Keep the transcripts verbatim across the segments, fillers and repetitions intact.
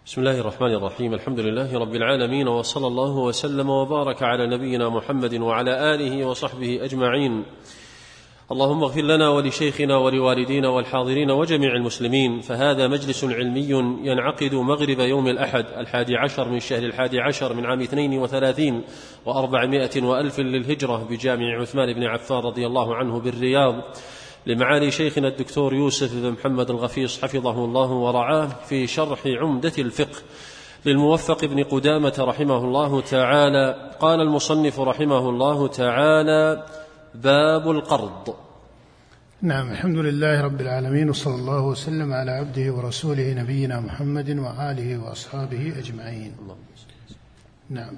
بسم الله الرحمن الرحيم. الحمد لله رب العالمين، وصلى الله وسلم وبارك على نبينا محمد وعلى آله وصحبه أجمعين. اللهم اغفر لنا ولشيخنا ولوالدينا والحاضرين وجميع المسلمين. فهذا مجلس علمي ينعقد مغرب يوم الأحد الحادي عشر من شهر الحادي عشر من عام اثنين وثلاثين وأربعمائة وألف للهجرة بجامع عثمان بن عفان رضي الله عنه بالرياض، لمعالي شيخنا الدكتور يوسف بن محمد الغفيص حفظه الله ورعاه، في شرح عمدة الفقه للموفق بن قدامة رحمه الله تعالى. قال المصنف رحمه الله تعالى: باب القرض. نعم، الحمد لله رب العالمين، وصلى الله وسلم على عبده ورسوله نبينا محمد وآله وأصحابه أجمعين. نعم.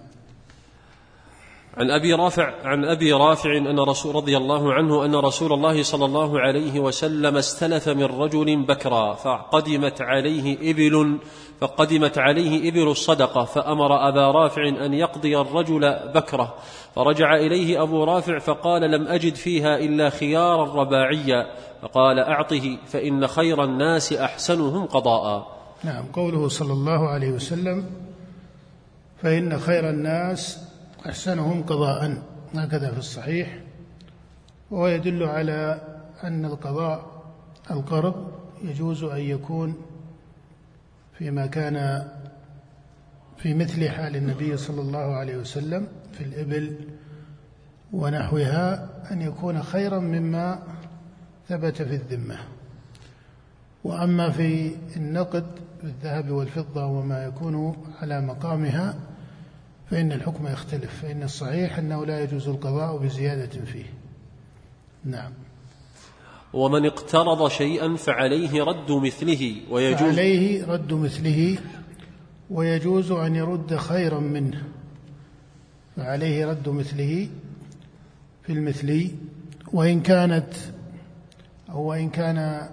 عن أبي رافع عن أبي رافع أن رسول رضي الله عنه أن رسول الله صلى الله عليه وسلم استلف من رجل بكرا فقدمت عليه إبل فقدمت عليه إبل الصدقة، فأمر أبا رافع أن يقضي الرجل بكره، فرجع إليه أبو رافع فقال: لم أجد فيها إلا خيار الرباعية، فقال: أعطه فإن خير الناس أحسنهم قضاء. نعم. قوله صلى الله عليه وسلم: فإن خير الناس أحسنهم قضاء، هكذا في الصحيح، وهو يدل على أن القضاء القرض يجوز أن يكون فيما كان في مثل حال النبي صلى الله عليه وسلم في الإبل ونحوها، أن يكون خيرا مما ثبت في الذمة. وأما في النقد بالذهب والفضة وما يكون على مقامها فإن الحكم يختلف، فإن الصحيح أنه لا يجوز القضاء بزيادة فيه. نعم. ومن اقترض شيئا فعليه رد مثله ويجوز فعليه رد مثله ويجوز أن يرد خيرا منه. فعليه رد مثله في المثلي، وإن كانت أو وإن كان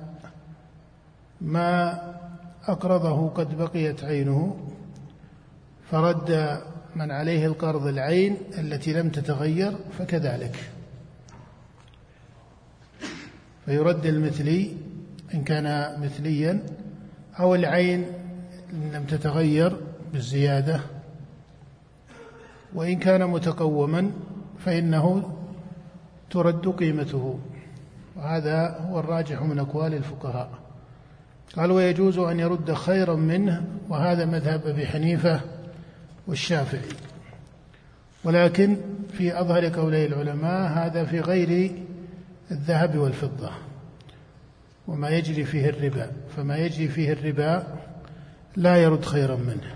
ما أقرضه قد بقيت عينه، فرد من عليه القرض العين التي لم تتغير فكذلك، فيرد المثلي إن كان مثليا، أو العين إن لم تتغير بالزيادة، وإن كان متقوما فإنه ترد قيمته، وهذا هو الراجح من أقوال الفقهاء. قال: ويجوز أن يرد خيرا منه، وهذا مذهب أبي حنيفة والشافعي، ولكن في أظهر قولي العلماء هذا في غير الذهب والفضة وما يجري فيه الربا، فما يجري فيه الربا لا يرد خيرا منه.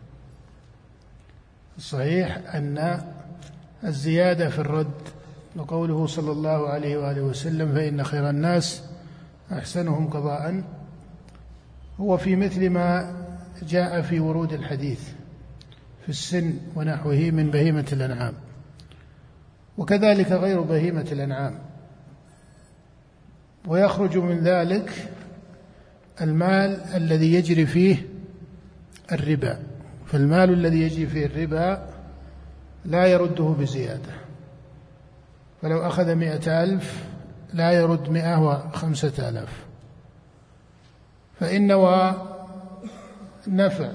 الصحيح أن الزيادة في الرد، وقوله صلى الله عليه وآله وسلم: فإن خير الناس أحسنهم قضاء، هو في مثل ما جاء في ورود الحديث في السن ونحوه من بهيمة الأنعام، وكذلك غير بهيمة الأنعام. ويخرج من ذلك المال الذي يجري فيه الربا، فالمال الذي يجري فيه الربا لا يرده بزيادة، فلو أخذ مئة ألف لا يرد مئة وخمسة آلاف، فإن نفع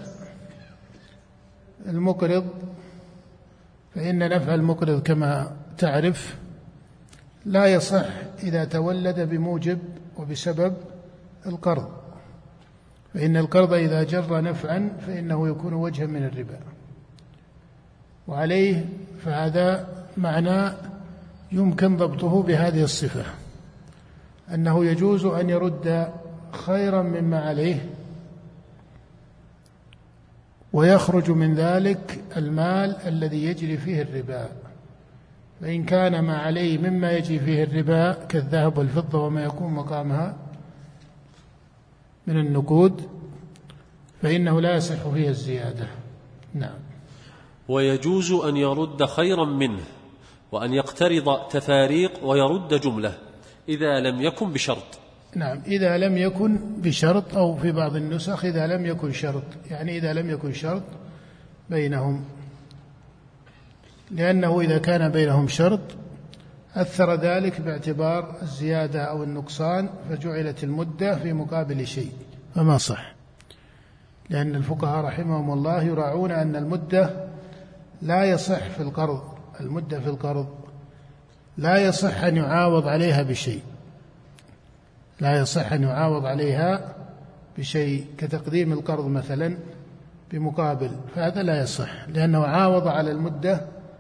المقرض فإن نفع المقرض كما تعرف لا يصح إذا تولد بموجب وبسبب القرض، فإن القرض إذا جر نفعا فإنه يكون وجها من الربا، وعليه فهذا معنى يمكن ضبطه بهذه الصفة، أنه يجوز أن يرد خيرا مما عليه، ويخرج من ذلك المال الذي يجري فيه الربا، فإن كان ما عليه مما يجري فيه الربا كالذهب والفضة وما يكون مقامها من النقود فإنه لا يصح فيه الزيادة. نعم. ويجوز أن يرد خيرا منه، وأن يقترض تفاريق ويرد جملة إذا لم يكن بشرط. نعم، إذا لم يكن بشرط، أو في بعض النسخ إذا لم يكن شرط، يعني إذا لم يكن شرط بينهم، لأنه إذا كان بينهم شرط أثر ذلك باعتبار الزيادة أو النقصان، فجعلت المدة في مقابل شيء فما صح. لأن الفقهاء رحمهم الله يراعون أن المدة لا يصح في القرض المدة في القرض لا يصح أن يعاوض عليها بشيء لا يصح أن يعاوض عليها بشيء كتقديم القرض مثلا بمقابل، فهذا لا يصح لأنه عاوض على المدة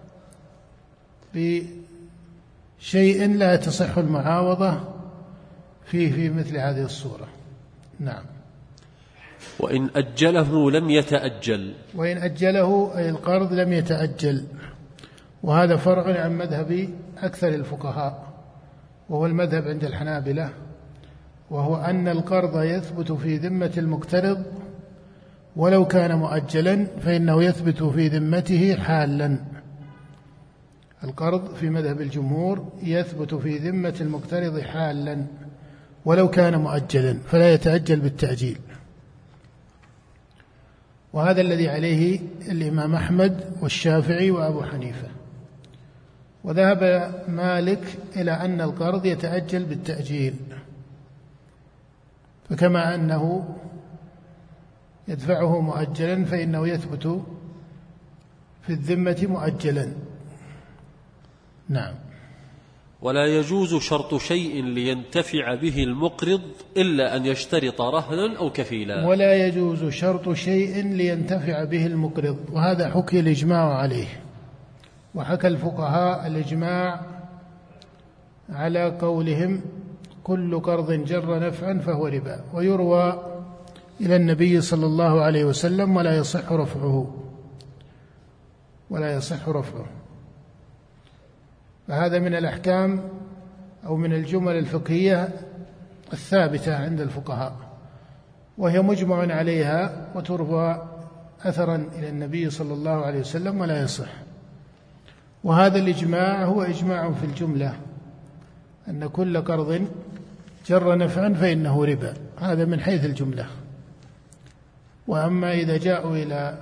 بشيء لا تصح المعاوضة فيه في مثل هذه الصورة. نعم. وإن أجله لم يتأجل وإن أجله أي القرض لم يتأجل، وهذا فرع عن مذهب أكثر الفقهاء وهو المذهب عند الحنابلة، وهو أن القرض يثبت في ذمة المقترض ولو كان مؤجلا فإنه يثبت في ذمته حالا. القرض في مذهب الجمهور يثبت في ذمة المقترض حالا ولو كان مؤجلا، فلا يتأجل بالتأجيل. وهذا الذي عليه الإمام أحمد والشافعي وأبو حنيفة. وذهب مالك إلى أن القرض يتأجل بالتأجيل، فكما أنه يدفعه مؤجلا فإنه يثبت في الذمة مؤجلا. نعم. ولا يجوز شرط شيء لينتفع به المقرض إلا أن يشترط رهنا أو كفيلا. ولا يجوز شرط شيء لينتفع به المقرض، وهذا حكي الإجماع عليه، وحكى الفقهاء الإجماع على قولهم كل قرض جر نفعا فهو ربا، ويروى إلى النبي صلى الله عليه وسلم ولا يصح رفعه ولا يصح رفعه. فهذا من الأحكام أو من الجمل الفقهية الثابتة عند الفقهاء، وهي مجمع عليها وتروى أثرا إلى النبي صلى الله عليه وسلم ولا يصح. وهذا الإجماع هو إجماع في الجملة أن كل قرض جر نفعا فإنه ربا، هذا من حيث الجملة. وأما إذا جاءوا إلى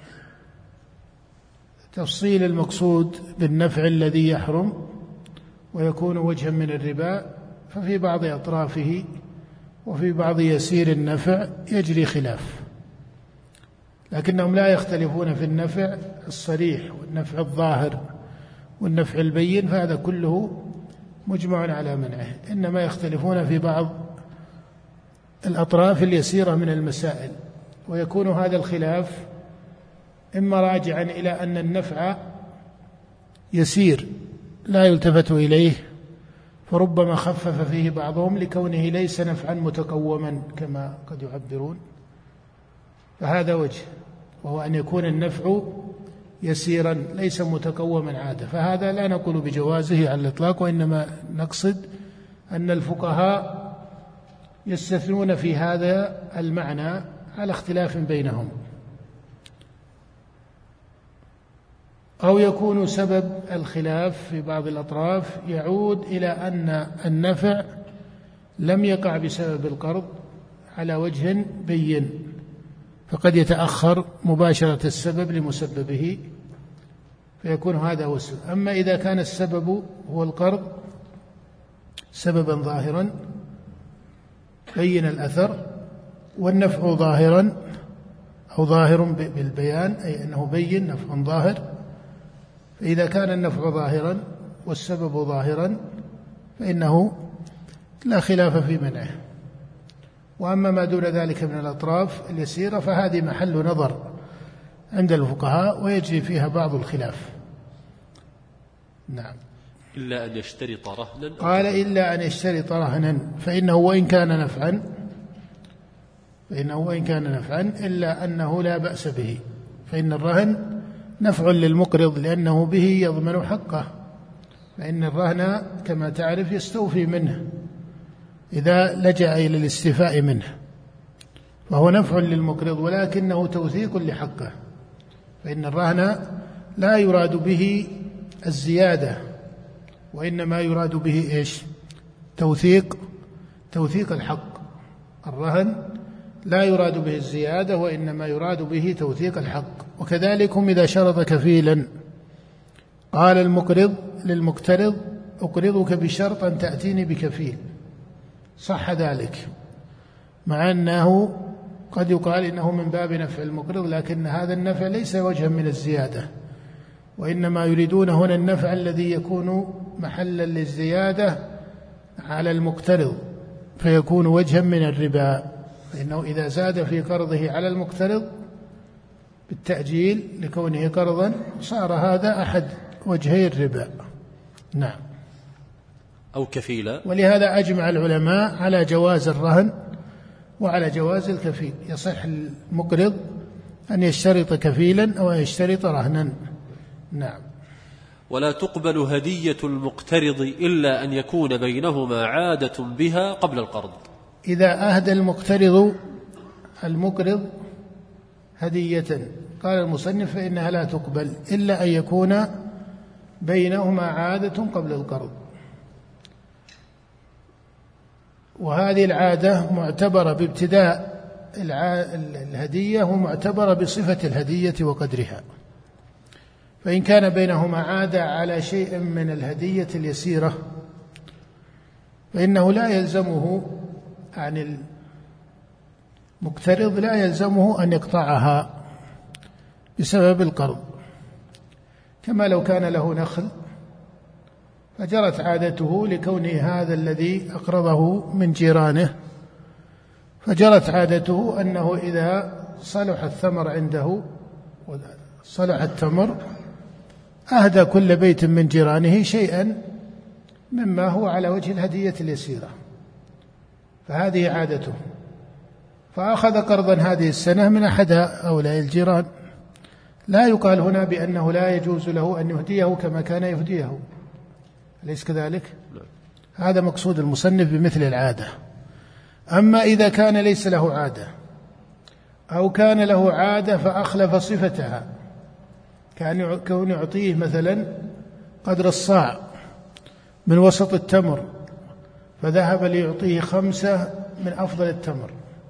تفصيل المقصود بالنفع الذي يحرم ويكون وجها من الربا، ففي بعض أطرافه وفي بعض يسير النفع يجري خلاف، لكنهم لا يختلفون في النفع الصريح والنفع الظاهر والنفع البين، فهذا كله مجمع على منعه، إنما يختلفون في بعض الأطراف اليسيرة من المسائل، ويكون هذا الخلاف إما راجعا إلى أن النفع يسير لا يلتفت إليه فربما خفف فيه بعضهم لكونه ليس نفعا متقوما كما قد يعبرون، فهذا وجه، وهو أن يكون النفع يسيرا ليس متقوما عادة، فهذا لا نقول بجوازه على الإطلاق، وإنما نقصد أن الفقهاء يستثنون في هذا المعنى على اختلاف بينهم. أو يكون سبب الخلاف في بعض الأطراف يعود إلى أن النفع لم يقع بسبب القرض على وجه بين، فقد يتأخر مباشرة السبب لمسببه فيكون هذا هو السبب. أما إذا كان السبب هو القرض سببا ظاهرا بين الأثر والنفع ظاهرا أو ظاهر بالبيان، أي أنه بين نفع ظاهر، فإذا كان النفع ظاهرا والسبب ظاهرا فإنه لا خلاف في منعه. وأما ما دون ذلك من الأطراف اليسيرة فهذه محل نظر عند الفقهاء ويجري فيها بعض الخلاف. نعم. إلا أن يشترط رهنا، قال إلا أن يشترط رهنا، فإنه وإن كان نفعا فإنه وإن كان نفعا إلا أنه لا بأس به، فإن الرهن نفع للمقرض لأنه به يضمن حقه، فإن الرهن كما تعرف يستوفي منه إذا لجأ إلى الاستيفاء منه، فهو نفع للمقرض ولكنه توثيق لحقه، فإن الرهن لا يراد به الزيادة وإنما يراد به إيش؟ توثيق توثيق الحق. الرهن لا يراد به الزيادة وإنما يراد به توثيق الحق. وكذلك إذا شرط كفيلا قال المقرض للمقترض أقرضك بشرط أن تأتيني بكفيل، صح ذلك، مع أنه قد يقال إنه من باب نفع المقرض، لكن هذا النفع ليس وجها من الزيادة، وإنما يريدون هنا النفع الذي يكون محلا للزيادة على المقترض فيكون وجها من الربا، فإنه إذا زاد في قرضه على المقترض بالتأجيل لكونه قرضا صار هذا أحد وجهي الربا. نعم. أو كفيلا. ولهذا أجمع العلماء على جواز الرهن وعلى جواز الكفيل. يصح المقرض أن يشترط كفيلا أو أن يشترط رهنا. نعم. ولا تقبل هدية المقترض إلا أن يكون بينهما عادة بها قبل القرض. إذا أهدى المقترض المقرض هدية قال المصنف فإنها لا تقبل إلا أن يكون بينهما عادة قبل القرض، وهذه العادة معتبرة بابتداء الهدية ومعتبرة بصفة الهدية وقدرها. فإن كان بينهما عادة على شيء من الهدية اليسيرة فإنه لا يلزمه عن المقترض لا يلزمه أن يقطعها بسبب القرض، كما لو كان له نخل فجرت عادته لكونه هذا الذي أقرضه من جيرانه، فجرت عادته أنه إذا صلح الثمر عنده صلح التمر أهدى كل بيت من جيرانه شيئا مما هو على وجه الهدية اليسيرة، فهذه عادته. فأخذ قرضا هذه السنة من أحد هؤلاء الجيران، لا يقال هنا بأنه لا يجوز له أن يهديه كما كان يهديه، أليس كذلك؟ هذا مقصود المصنف بمثل العادة. أما إذا كان ليس له عادة أو كان له عادة فأخلف صفتها، كان كون يعطيه مثلا قدر الصاع من وسط التمر فذهب ليعطيه خمسة من أفضل التمر،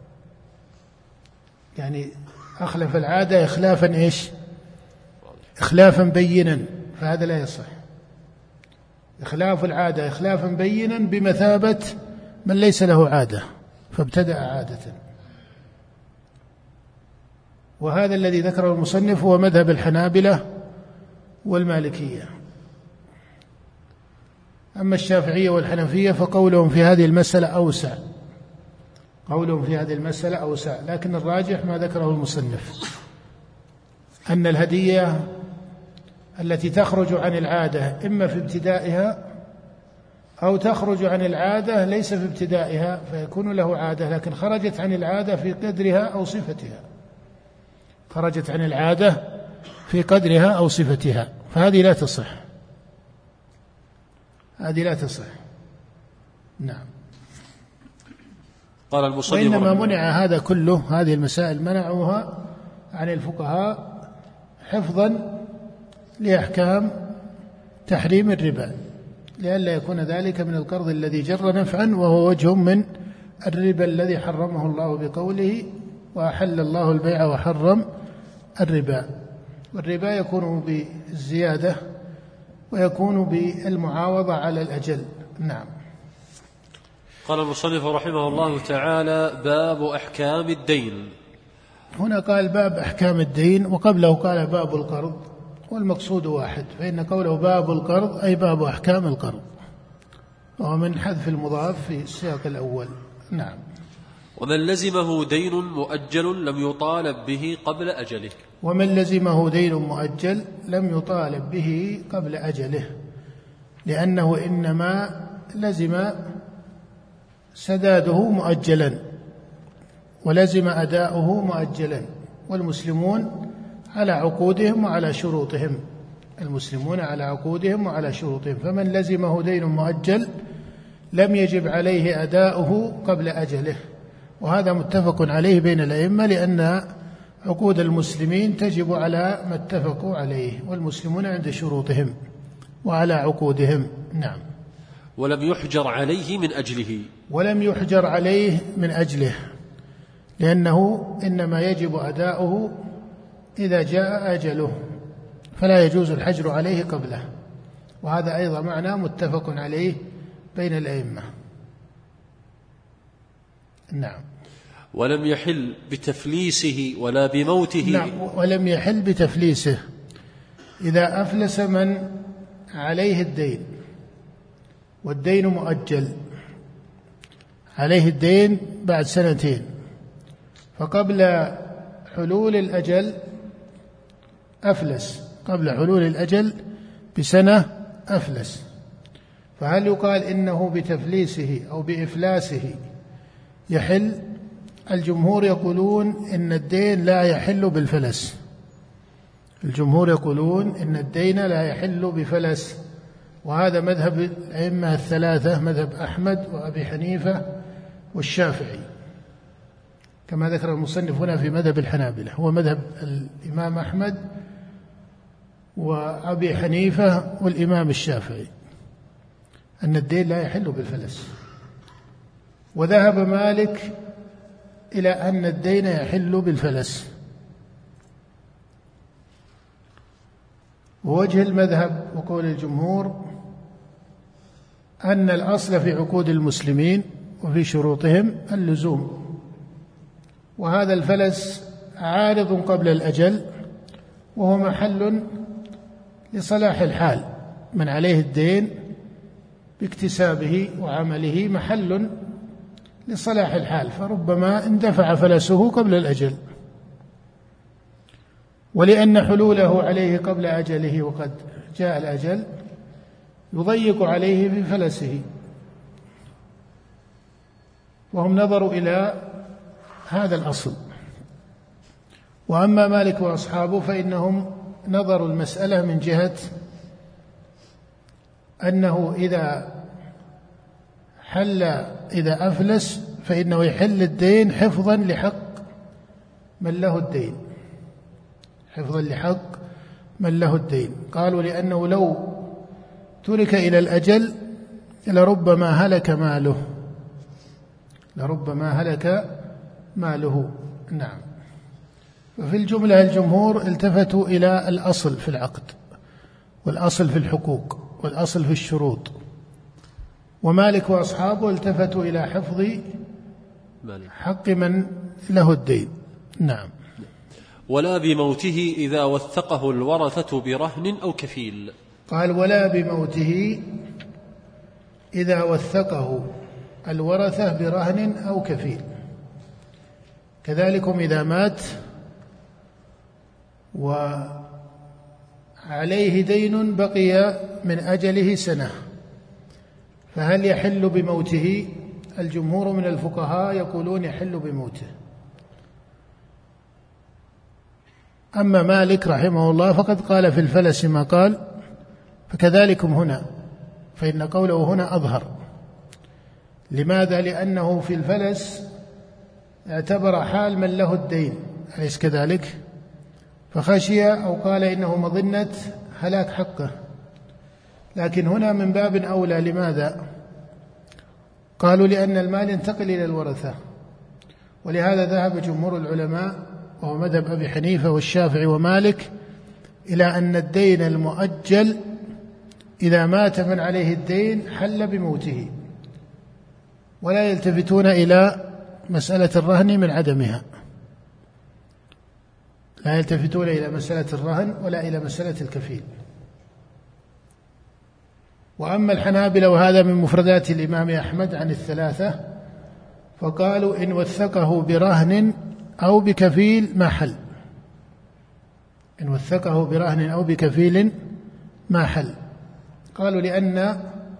يعني أخلف العادة إخلافا إيش؟ إخلافا بينا، فهذا لا يصح. إخلاف العادة إخلافا بينا بمثابة من ليس له عادة فابتدأ عادة، وهذا الذي ذكره المصنف هو مذهب الحنابلة والمالكية. أما الشافعية والحنفية فقولهم في هذه المسألة أوسع قولهم في هذه المسألة أوسع لكن الراجح ما ذكره المصنف، أن الهدية التي تخرج عن العادة إما في ابتدائها أو تخرج عن العادة ليس في ابتدائها فيكون له عادة، لكن خرجت عن العادة في قدرها أو صفتها خرجت عن العادة في قدرها أو صفتها، فهذه لا تصح هذه لا تصح. نعم. قال المصنف وإنما منع هذا كله، هذه المسائل منعوها عن الفقهاء حفظا لأحكام تحريم الربا، لئلا يكون ذلك من القرض الذي جر نفعا وهو وجه من الربا الذي حرمه الله بقوله وأحل الله البيع وحرم الربا. والربا يكون بالزيادة ويكون بالمعاوضة على الأجل. نعم. قال المصنف رحمه الله تعالى باب أحكام الدين. هنا قال باب أحكام الدين وقبله قال باب القرض، والمقصود واحد، فإن قوله باب القرض أي باب أحكام القرض، وهو من حذف المضاف في السياق الأول. نعم. ومن لزمه دين مؤجل لم يطالب به قبل أجله. ومن لزمه دين مؤجل لم يطالب به قبل أجله، لأنه إنما لزم سداده مؤجلا ولزم أداؤه مؤجلا، والمسلمون على عقودهم وعلى شروطهم المسلمون على عقودهم وعلى شروطهم فمن لزمه دين مؤجل لم يجب عليه أداؤه قبل أجله، وهذا متفق عليه بين الأئمة، لأن عقود المسلمين تجب على ما اتفقوا عليه، والمسلمون عند شروطهم وعلى عقودهم. نعم. ولم يحجر عليه من أجله ولم يحجر عليه من أجله لأنه إنما يجب أداؤه إذا جاء أجله، فلا يجوز الحجر عليه قبله، وهذا أيضا معنى متفق عليه بين الأئمة. نعم. ولم يحل بتفليسه ولا بموته. نعم، ولم يحل بتفليسه. إذا أفلس من عليه الدين والدين مؤجل، عليه الدين بعد سنتين، فقبل حلول الأجل أفلس، قبل حلول الأجل بسنة أفلس، فهل يقال إنه بتفليسه أو بإفلاسه يحل؟ الجمهور يقولون إن الدين لا يحل بالفلس، الجمهور يقولون إن الدين لا يحل بفلس، وهذا مذهب الأئمة الثلاثة، مذهب أحمد وأبي حنيفة والشافعي، كما ذكر المصنف هنا في مذهب الحنابلة، هو مذهب الإمام أحمد وأبي حنيفة والإمام الشافعي أن الدين لا يحل بالفلس. وذهب مالك إلى أن الدين يحل بالفلس. ووجه المذهب وقول الجمهور أن الأصل في عقود المسلمين وفي شروطهم اللزوم، وهذا الفلس عارض قبل الأجل، وهو محل لصلاح الحال، من عليه الدين باكتسابه وعمله محل لصلاح الحال، فربما اندفع فلسه قبل الأجل. ولأن حلوله عليه قبل أجله وقد جاء الأجل يضيق عليه في فلسه، وهم نظروا إلى هذا الأصل. وأما مالك وأصحابه فإنهم نظروا المسألة من جهة أنه إذا حل إذا أفلس فإنه يحل الدين حفظا لحق من له الدين، حفظا لحق من له الدين. قالوا لأنه لو ترك إلى الأجل لربما هلك ماله، لربما هلك ماله. نعم. وفي الجملة الجمهور التفتوا إلى الأصل في العقد، والأصل في الحقوق، والأصل في الشروط، ومالك وأصحابه التفتوا إلى حفظ حق من له الدين. نعم. ولا بموته إذا وثقه الورثة برهن أو كفيل. قال ولا بموته إذا وثقه الورثة برهن أو كفيل، كذلكم إذا مات وعليه دين بقي من أجله سنة، فهل يحل بموته؟ الجمهور من الفقهاء يقولون يحل بموته. أما مالك رحمه الله فقد قال في الفلس ما قال، فكذلكم هنا، فإن قوله هنا أظهر. لماذا؟ لأنه في الفلس اعتبر حال من له الدين، أليس كذلك؟ فخشي أو قال إنه مظنة هلاك حقه، لكن هنا من باب أولى. لماذا؟ قالوا لأن المال ينتقل إلى الورثة، ولهذا ذهب جمهور العلماء وهو مذهب أبي حنيفة والشافعي ومالك إلى أن الدين المؤجل إذا مات من عليه الدين حل بموته، ولا يلتفتون إلى مسألة الرهن من عدمها، لا يلتفتون إلى مسألة الرهن ولا إلى مسألة الكفيل. وأما الحنابلة، وهذا من مفردات الإمام أحمد عن الثلاثة، فقالوا إن وثقه برهن أو بكفيل ما حل، إن وثقه برهن أو بكفيل ما حل. قالوا لأن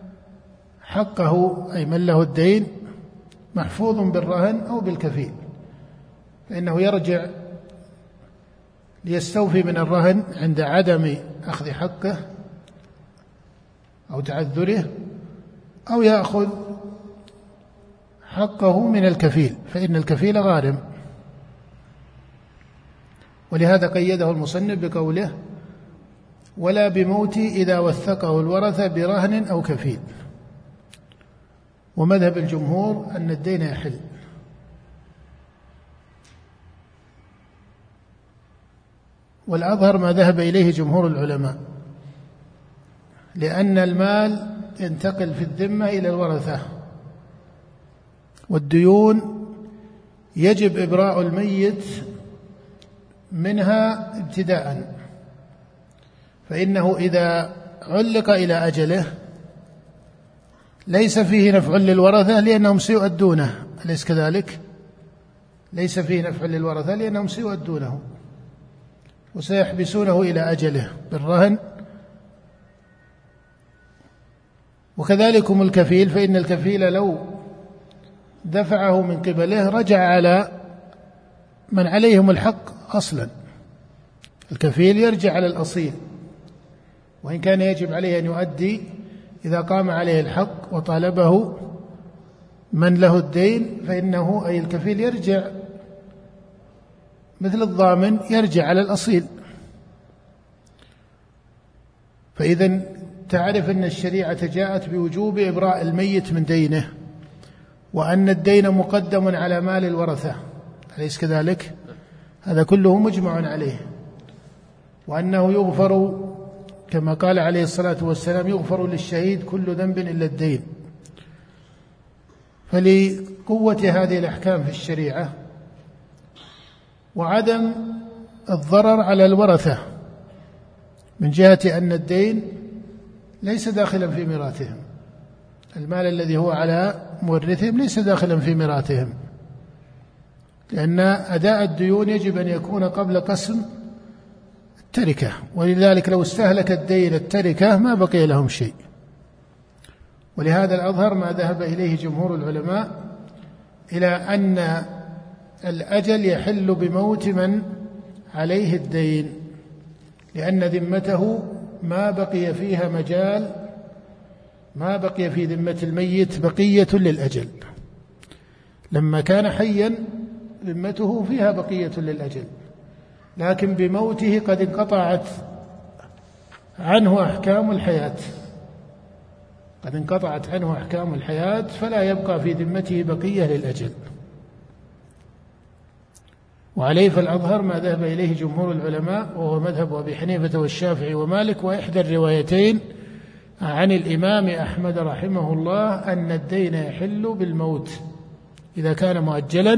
حقه أي من له الدين محفوظ بالرهن أو بالكفيل، فإنه يرجع ليستوفي من الرهن عند عدم أخذ حقه أو تعذره، أو يأخذ حقه من الكفيل، فإن الكفيل غارم. ولهذا قيده المصنف بقوله ولا بموت إذا وثقه الورثة برهن أو كفيل. ومذهب الجمهور أن الدين يحل. والأظهر ما ذهب إليه جمهور العلماء، لأن المال ينتقل في الذمة إلى الورثة، والديون يجب إبراء الميت منها ابتداء، فإنه إذا علق إلى أجله ليس فيه نفع للورثة لأنهم سيؤدونه، أليس كذلك؟ ليس فيه نفع للورثة لأنهم سيؤدونه وسيحبسونه إلى أجله بالرهن. وكذلكم الكفيل، فإن الكفيل لو دفعه من قبله رجع على من عليهم الحق أصلا. الكفيل يرجع على الأصيل، وإن كان يجب عليه أن يؤدي إذا قام عليه الحق وطالبه من له الدين، فإنه أي الكفيل يرجع مثل الضامن يرجع على الأصيل. فإذا تعرف أن الشريعة جاءت بوجوب إبراء الميت من دينه، وأن الدين مقدم على مال الورثة، أليس كذلك؟ هذا كله مجمع عليه، وأنه يغفر كما قال عليه الصلاة والسلام: يغفر للشهيد كل ذنب إلا الدين. فلقوة هذه الأحكام في الشريعة وعدم الضرر على الورثة من جهة أن الدين ليس داخلا في ميراثهم، المال الذي هو على مورثهم ليس داخلا في ميراثهم، لأن أداء الديون يجب أن يكون قبل قسم التركة، ولذلك لو استهلك الدين التركة ما بقي لهم شيء. ولهذا الأظهر ما ذهب إليه جمهور العلماء إلى أن الأجل يحل بموت من عليه الدين، لأن ذمته ما بقي فيها مجال، ما بقي في ذمة الميت بقية للأجل. لما كان حيا ذمته فيها بقية للأجل، لكن بموته قد انقطعت عنه أحكام الحياة، قد انقطعت عنه أحكام الحياة فلا يبقى في ذمته بقية للأجل. وعليه فالأظهر ما ذهب إليه جمهور العلماء، وهو مذهب أبي حنيفة والشافعي ومالك، وإحدى الروايتين عن الإمام أحمد رحمه الله أن الدين يحل بالموت إذا كان مؤجلا،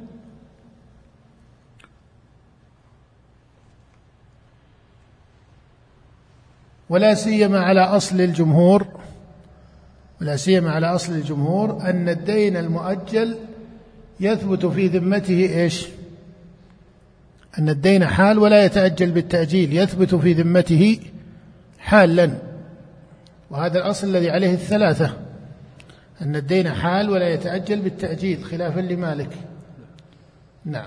ولا سيما على أصل الجمهور ولا سيما على أصل الجمهور أن الدين المؤجل يثبت في ذمته إيش؟ أن الدين حال ولا يتأجل بالتأجيل، يثبت في ذمته حالا، وهذا الأصل الذي عليه الثلاثة، أن الدين حال ولا يتأجل بالتأجيل خلافا لمالك. نعم.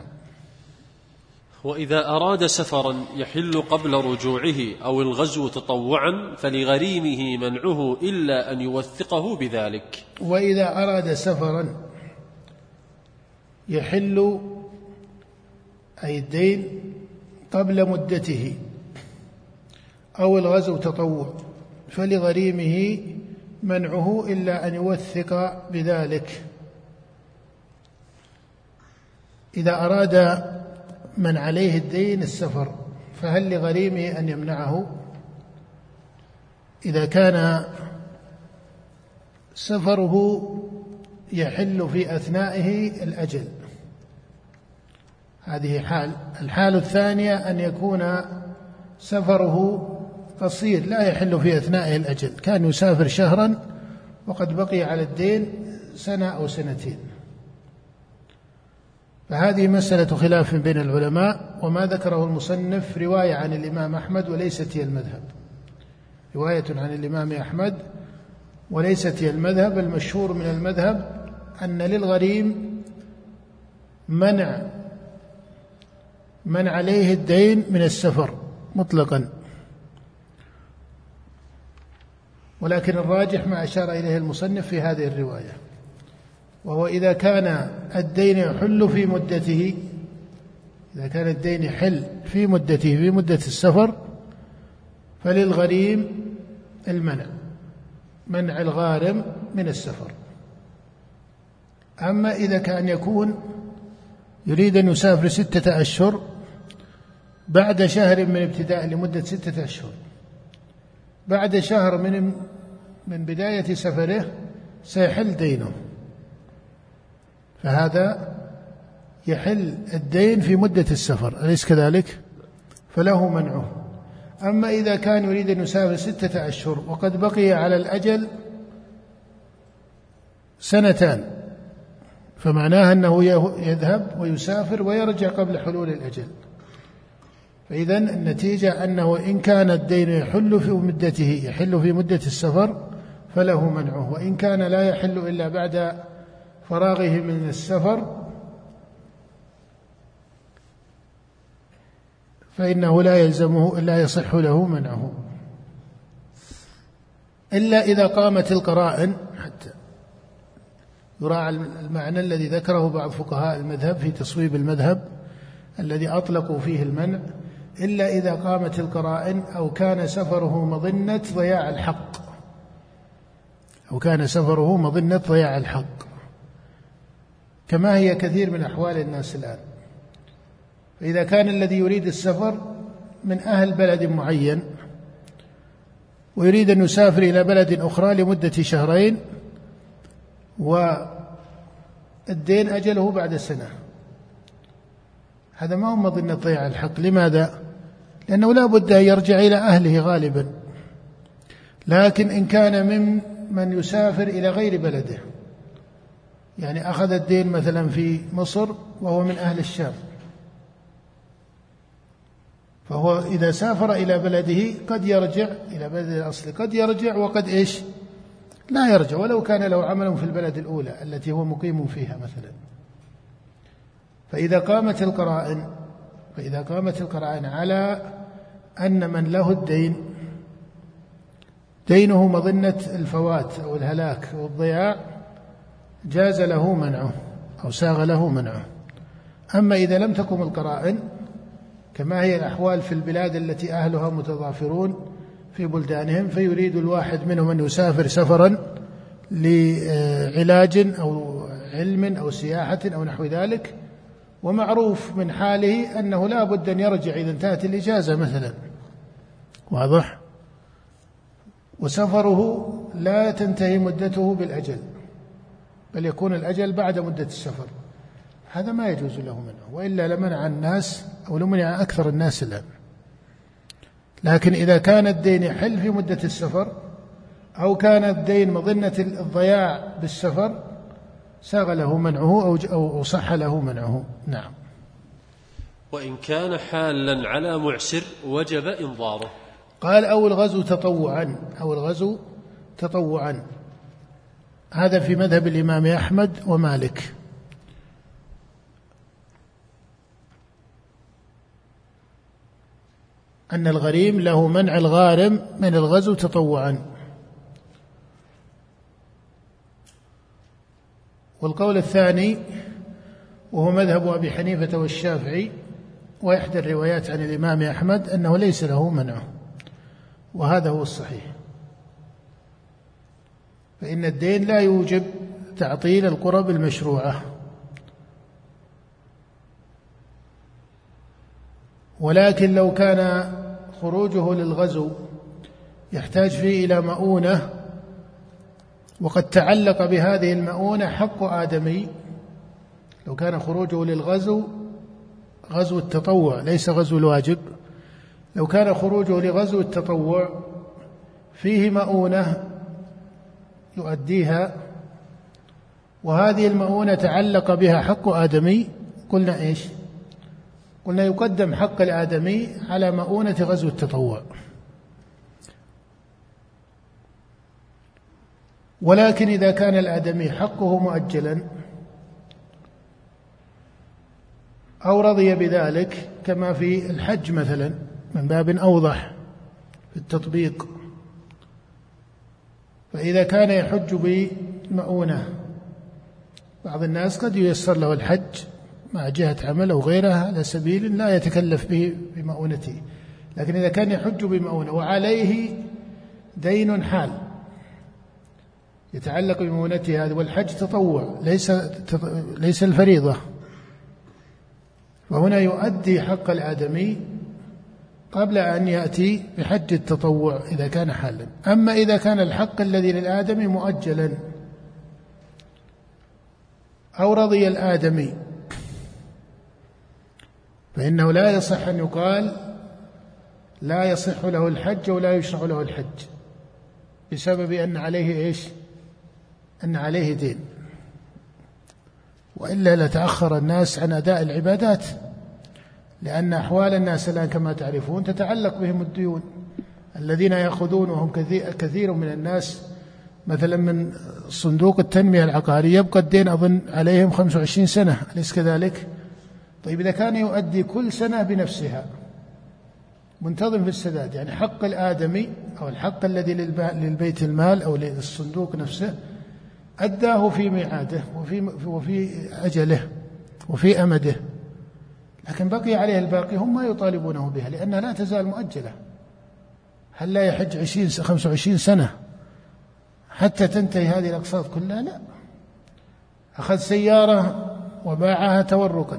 وإذا أراد سفرا يحل قبل رجوعه أو الغزو تطوعا فلغريمه منعه إلا أن يوثقه بذلك. وإذا أراد سفرا يحل أي الدين قبل مدته أو الغزو تطوع فلغريمه منعه إلا أن يوثق بذلك. إذا أراد من عليه الدين السفر فهل لغريمه أن يمنعه؟ إذا كان سفره يحل في أثنائه الأجل، هذه حال. الحال الثانية أن يكون سفره قصير لا يحل في أثنائه الأجل، كان يسافر شهرا وقد بقي على الدين سنة أو سنتين، فهذه مسألة خلاف بين العلماء. وما ذكره المصنف رواية عن الإمام أحمد وليست هي المذهب، رواية عن الإمام أحمد وليست هي المذهب. المشهور من المذهب أن للغريم منع من عليه الدين من السفر مطلقا، ولكن الراجح ما أشار إليه المصنف في هذه الرواية، وهو إذا كان الدين يحل في مدته، إذا كان الدين يحل في مدته في مدة السفر فللغريم المنع، منع الغارم من السفر. أما إذا كان يكون يريد أن يسافر ستة أشهر بعد شهر من ابتداء لمدة ستة أشهر، بعد شهر من من بداية سفره سيحل دينه، فهذا يحل الدين في مدة السفر، أليس كذلك؟ فله منعه. أما إذا كان يريد أن يسافر ستة أشهر وقد بقي على الأجل سنتان، فمعناه أنه يذهب ويسافر ويرجع قبل حلول الأجل. فإذا النتيجة أنه إن كان الدين يحل في مدته يحل في مدة السفر فله منعه، وإن كان لا يحل إلا بعد فراغه من السفر فإنه لا يلزمه لا يصح له منعه، إلا إذا قامت القرائن، حتى يراعى المعنى الذي ذكره بعض فقهاء المذهب في تصويب المذهب الذي أطلقوا فيه المنع، إلا إذا قامت القرائن أو كان سفره مظنة ضياع الحق أو كان سفره مظنة ضياع الحق كما هي كثير من أحوال الناس الآن. فإذا كان الذي يريد السفر من أهل بلد معين ويريد أن يسافر إلى بلد أخرى لمدة شهرين والدين أجله بعد سنة، هذا ما هو مظنة ضياع الحق. لماذا؟ لأنه لا بد أن يرجع إلى أهله غالبا. لكن إن كان من من يسافر إلى غير بلده، يعني أخذ الدين مثلا في مصر وهو من أهل الشام، فهو إذا سافر إلى بلده قد يرجع إلى بلده الأصلي، قد يرجع وقد إيش لا يرجع، ولو كان له عمل في البلد الأولى التي هو مقيم فيها مثلا. فإذا قامت القرائن فإذا قامت القرائن على أن من له الدين دينه مظنة الفوات أو الهلاك أو الضياع جاز له منعه أو ساغ له منعه. أما إذا لم تقم القرائن كما هي الأحوال في البلاد التي أهلها متضافرون في بلدانهم، فيريد الواحد منهم أن يسافر سفرا لعلاج أو علم أو سياحة أو نحو ذلك، ومعروف من حاله أنه لا بد أن يرجع إذا انتهت الإجازة مثلا، واضح؟ وسفره لا تنتهي مدته بالأجل، بل يكون الأجل بعد مدة السفر، هذا ما يجوز له منه، وإلا لمنع الناس أو لمنع أكثر الناس الآن. لكن إذا كان الدين يحل في مدة السفر أو كان الدين مظنة الضياع بالسفر ساغ له منعه أو صح له منعه. نعم. وإن كان حالا على معسر وجب إنظاره. قال أو الغزو تطوعا أو الغزو تطوعا، هذا في مذهب الإمام أحمد ومالك. أن الغريم له منع الغارم من الغزو تطوعا. والقول الثاني وهو مذهب أبي حنيفة والشافعي وإحدى الروايات عن الإمام أحمد أنه ليس له منع، وهذا هو الصحيح، فإن الدين لا يوجب تعطيل القرب المشروعة، ولكن لو كان خروجه للغزو يحتاج فيه إلى مؤونة وقد تعلق بهذه المؤونة حق آدمي، لو كان خروجه للغزو غزو التطوع ليس غزو الواجب، لو كان خروجه لغزو التطوع فيه مؤونة يؤديها وهذه المؤونة تعلق بها حق آدمي، قلنا إيش؟ قلنا يقدم حق الآدمي على مؤونة غزو التطوع. ولكن إذا كان الآدمي حقه مؤجلا أو رضي بذلك كما في الحج مثلا من باب أوضح في التطبيق، فإذا كان يحج بمؤونة، بعض الناس قد ييسر له الحج مع جهة عمل أو غيرها على سبيل لا يتكلف به بمؤونته، لكن إذا كان يحج بمؤونة وعليه دين حال يتعلق بمؤونته هذه، والحج تطوع ليس ليس الفريضة، فهنا يؤدي حق الآدمي قبل أن يأتي بحج التطوع إذا كان حالا. أما إذا كان الحق الذي للآدمي مؤجلا أو رضي الآدمي فإنه لا يصح أن يقال لا يصح له الحج ولا يشرع له الحج بسبب أن عليه إيش؟ أن عليه دين، وإلا لتأخر الناس عن أداء العبادات، لأن أحوال الناس الآن كما تعرفون تتعلق بهم الديون. الذين يأخذون وهم كثير من الناس مثلا من صندوق التنمية العقارية يبقى الدين أظن عليهم خمسة وعشرين سنة، أليس كذلك؟ طيب إذا كان يؤدي كل سنة بنفسها منتظم في السداد، يعني حق الآدمي أو الحق الذي للبيت المال أو للصندوق نفسه أداه في ميعاده وفي, وفي أجله وفي أمده، لكن بقي عليه الباقي هم ما يطالبونه بها لأنها لا تزال مؤجلة. هل لا يحج عشرين خمسة وعشرين سنة حتى تنتهي هذه الأقساط كلها؟ لا. أخذ سيارة وباعها تورقا،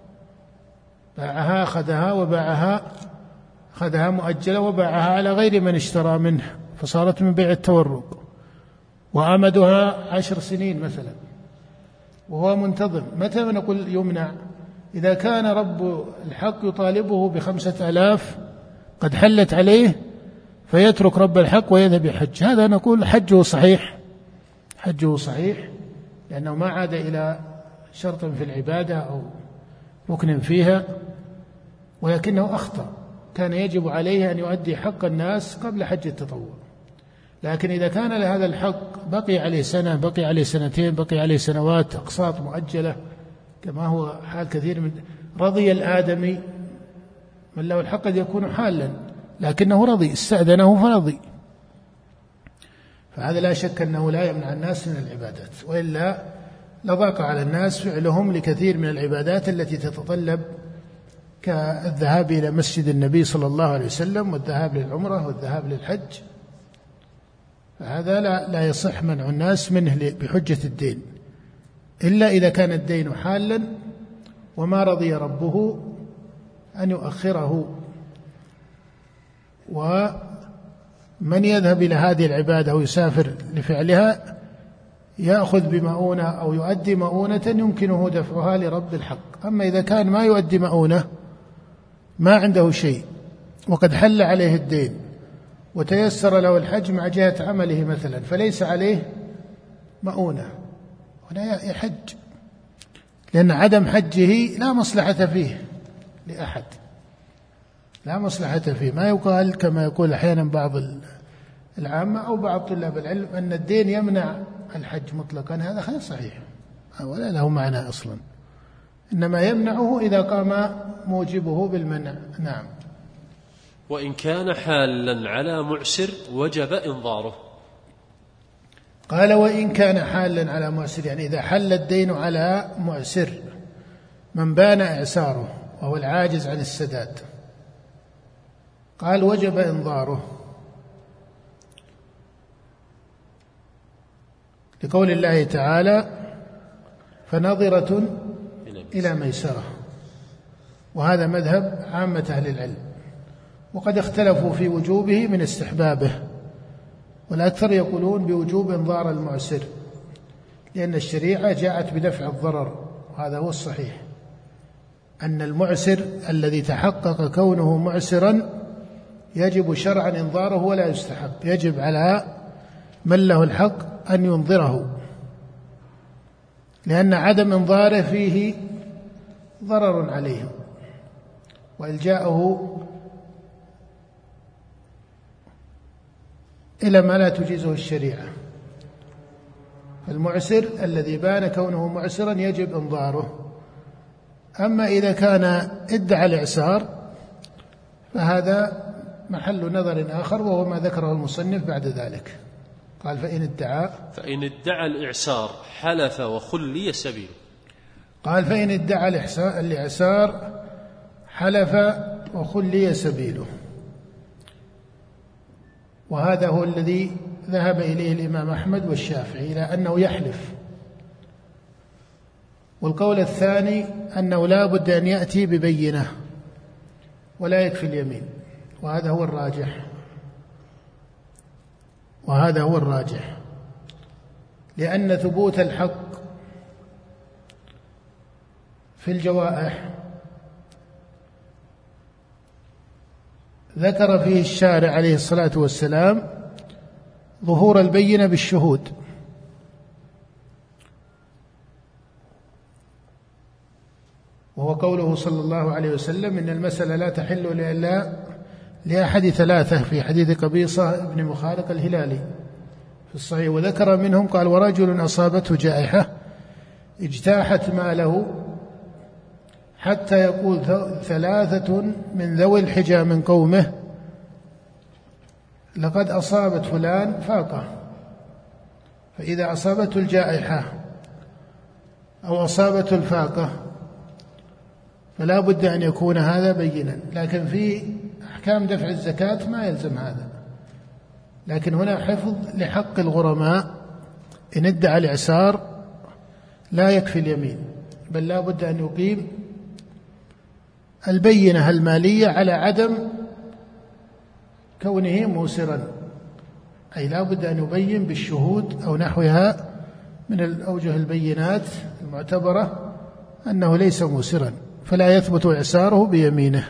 باعها أخذها وباعها أخذها مؤجلة وباعها على غير من اشترى منه، فصارت من بيع التورق، وأمدها عشر سنين مثلا وهو منتظم. متى نقول يمنع؟ إذا كان رب الحق يطالبه بخمسة آلاف قد حلت عليه فيترك رب الحق ويذهب يحج، هذا نقول حجه صحيح، حجه صحيح لأنه ما عاد إلى شرط في العبادة أو ركن فيها، ولكنه أخطأ، كان يجب عليه أن يؤدي حق الناس قبل حج التطوع. لكن إذا كان لهذا الحق بقي عليه سنة، بقي عليه سنتين، بقي عليه سنوات، أقساط مؤجلة كما هو حال كثير من رضي الآدمي من له الحق قد يكون حالا لكنه رضي، استأذنه فرضي، فهذا لا شك أنه لا يمنع الناس من العبادات، وإلا لضاق على الناس فعلهم لكثير من العبادات التي تتطلب كالذهاب إلى مسجد النبي صلى الله عليه وسلم والذهاب للعمرة والذهاب للحج، فهذا لا, لا يصح منع الناس منه بحجة الدين، إلا إذا كان الدين حالا وما رضي ربه أن يؤخره. ومن يذهب إلى هذه العبادة ويسافر لفعلها يأخذ بمؤونة أو يؤدي مؤونة يمكنه دفعها لرب الحق. أما إذا كان ما يؤدي مؤونة، ما عنده شيء وقد حل عليه الدين وتيسر له الحج مع جهة عمله مثلا، فليس عليه مؤونة ولا يحج، لأن عدم حجه لا مصلحة فيه لأحد، لا مصلحة فيه. ما يقال كما يقول أحيانا بعض العامة أو بعض طلاب العلم أن الدين يمنع الحج مطلقا، هذا غير صحيح ولا له معنى أصلا، إنما يمنعه إذا قام موجبه بالمنع. نعم. وإن كان حالا على معسر وجب إنظاره. قال وإن كان حالا على معسر، يعني إذا حل الدين على معسر من بان إعساره وهو العاجز عن السداد، قال وجب إنظاره لقول الله تعالى فنظرة إلى ميسرة، وهذا مذهب عامة أهل العلم، وقد اختلفوا في وجوبه من استحبابه، والأكثر يقولون بوجوب إنظار المعسر لأن الشريعة جاءت بدفع الضرر، وهذا هو الصحيح، أن المعسر الذي تحقق كونه معسرا يجب شرعا إنظاره ولا يستحب، يجب على من له الحق أن ينظره، لأن عدم إنظاره فيه ضرر عليهم وإلجاءه إلى ما لا تجيزه الشريعة. فالمعسر الذي بان كونه معسرا يجب إنظاره. أما إذا كان ادعى الإعسار فهذا محل نظر آخر، وهو ما ذكره المصنف بعد ذلك. قال فإن ادعى فإن ادعى الإعسار حلف وخلي سبيله. قال فإن ادعى الإعسار حلف وخلي سبيله، وهذا هو الذي ذهب إليه الإمام أحمد والشافعي، إلى أنه يحلف. والقول الثاني أنه لا بد أن يأتي ببينة ولا يكفي اليمين، وهذا هو الراجح، وهذا هو الراجح لأن ثبوت الحق في الجوائح ذكر فيه الشارع عليه الصلاة والسلام ظهور البينة بالشهود، وهو قوله صلى الله عليه وسلم: إن المسألة لا تحل إلا لأحد ثلاثة، في حديث قبيصة بن مخارق الهلالي في الصحيح. وذكر منهم قال: ورجل أصابته جائحة اجتاحت ماله حتى يقول ثلاثة من ذوي الحجى من قومه: لقد أصابت فلان فاقة. فإذا أصابته الجائحة أو أصابته الفاقة فلا بد أن يكون هذا بينا، لكن في أحكام دفع الزكاة ما يلزم هذا، لكن هنا حفظ لحق الغرماء. إن ادعى الإعسار لا يكفي اليمين، بل لا بد أن يقيم البينة المالية على عدم كونه موسرا، أي لا بد أن يبين بالشهود أو نحوها من الأوجه البينات المعتبرة أنه ليس موسرا، فلا يثبت إعساره بيمينه.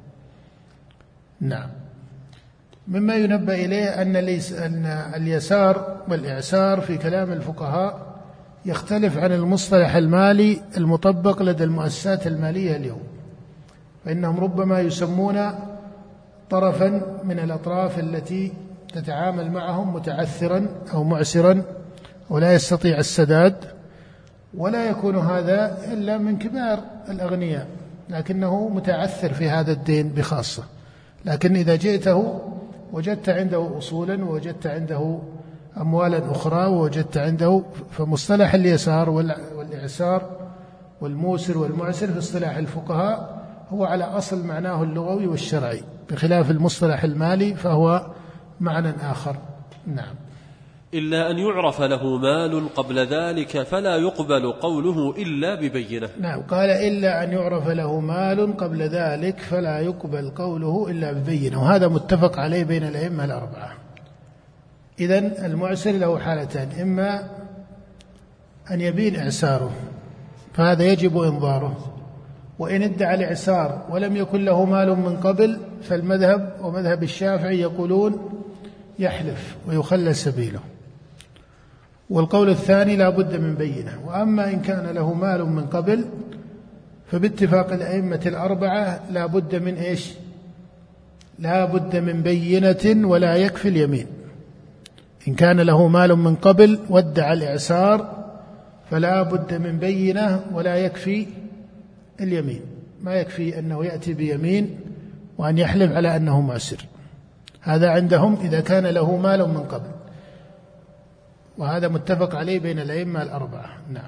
نعم. مما ينبه إليه أن, أن اليسار والإعسار في كلام الفقهاء يختلف عن المصطلح المالي المطبق لدى المؤسسات المالية اليوم، فإنهم ربما يسمون طرفا من الأطراف التي تتعامل معهم متعثرا أو معسرا ولا يستطيع السداد، ولا يكون هذا إلا من كبار الأغنياء، لكنه متعثر في هذا الدين بخاصة. لكن إذا جئته وجدت عنده أصولا ووجدت عنده أموالا أخرى ووجدت عنده، فمصطلح اليسار والإعسار والموسر والمعسر في اصطلاح الفقهاء هو على أصل معناه اللغوي والشرعي، بخلاف المصطلح المالي فهو معنى آخر. نعم. إلا أن يعرف له مال قبل ذلك فلا يقبل قوله إلا ببينة. نعم، قال: إلا أن يعرف له مال قبل ذلك فلا يقبل قوله إلا ببينة، وهذا متفق عليه بين الأئمة الأربعة. إذن المعسر له حالتان: إما أن يبين إعساره فهذا يجب إنظاره، وإن ادعى الإعسار ولم يكن له مال من قبل فالمذهب ومذهب الشافعي يقولون يحلف ويخلى سبيله. والقول الثاني لا بد من بينة. وأما إن كان له مال من قبل فباتفاق الأئمة الأربعة لا بد من إيش؟ لا بد من بينة ولا يكفي اليمين. إن كان له مال من قبل وادعى الإعسار فلا بد من بينة ولا يكفي اليمين، ما يكفي أنه يأتي بيمين وأن يحلف على أنه معسر. هذا عندهم إذا كان له مال من قبل، وهذا متفق عليه بين الأئمة الأربعة. نعم.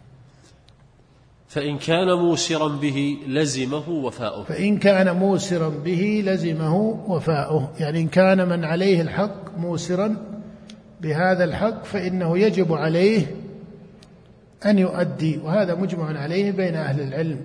فإن كان موسرا به لزمه وفاؤه. فإن كان موسرا به لزمه وفاؤه، يعني إن كان من عليه الحق موسرا بهذا الحق فإنه يجب عليه أن يؤدي، وهذا مجمع عليه بين أهل العلم،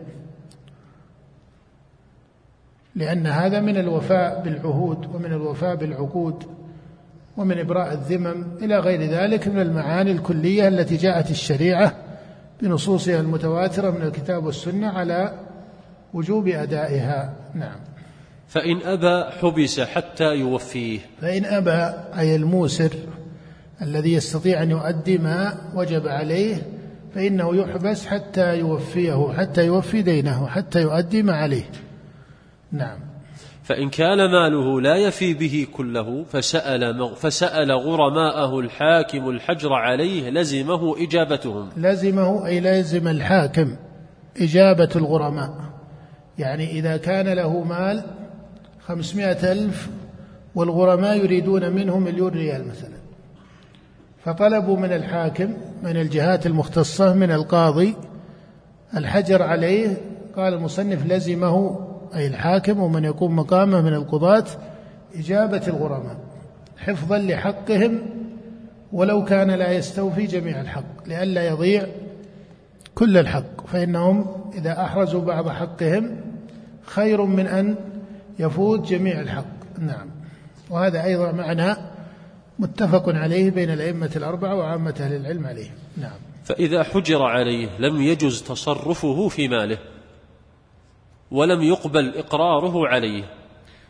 لأن هذا من الوفاء بالعهود ومن الوفاء بالعقود ومن إبراء الذمم إلى غير ذلك من المعاني الكلية التي جاءت الشريعة بنصوصها المتواترة من الكتاب والسنة على وجوب أدائها. نعم. فإن أبى حبس حتى يوفيه. فإن أبى أي الموسر الذي يستطيع أن يؤدي ما وجب عليه فإنه يحبس حتى يوفيه، حتى يوفي دينه، حتى يؤدي ما عليه. نعم. فإن كان ماله لا يفي به كله فسأل, فسأل غرماءه الحاكم الحجر عليه لزمه إجابتهم. لزمه أي لازم الحاكم إجابة الغرماء، يعني إذا كان له مال خمسمائة ألف والغرماء يريدون منه مليون ريال مثلا، فطلبوا من الحاكم من الجهات المختصة من القاضي الحجر عليه، قال المصنف لزمه أي الحاكم ومن يقوم مقامه من القضاة إجابة الغرماء حفظا لحقهم، ولو كان لا يستوفي جميع الحق لئلا يضيع كل الحق، فإنهم إذا أحرزوا بعض حقهم خير من أن يفوت جميع الحق. نعم. وهذا أيضا معنى متفق عليه بين الأئمة الأربعة وعامة أهل العلم عليه. نعم. فإذا حجر عليه لم يجز تصرفه في ماله ولم يقبل إقراره عليه.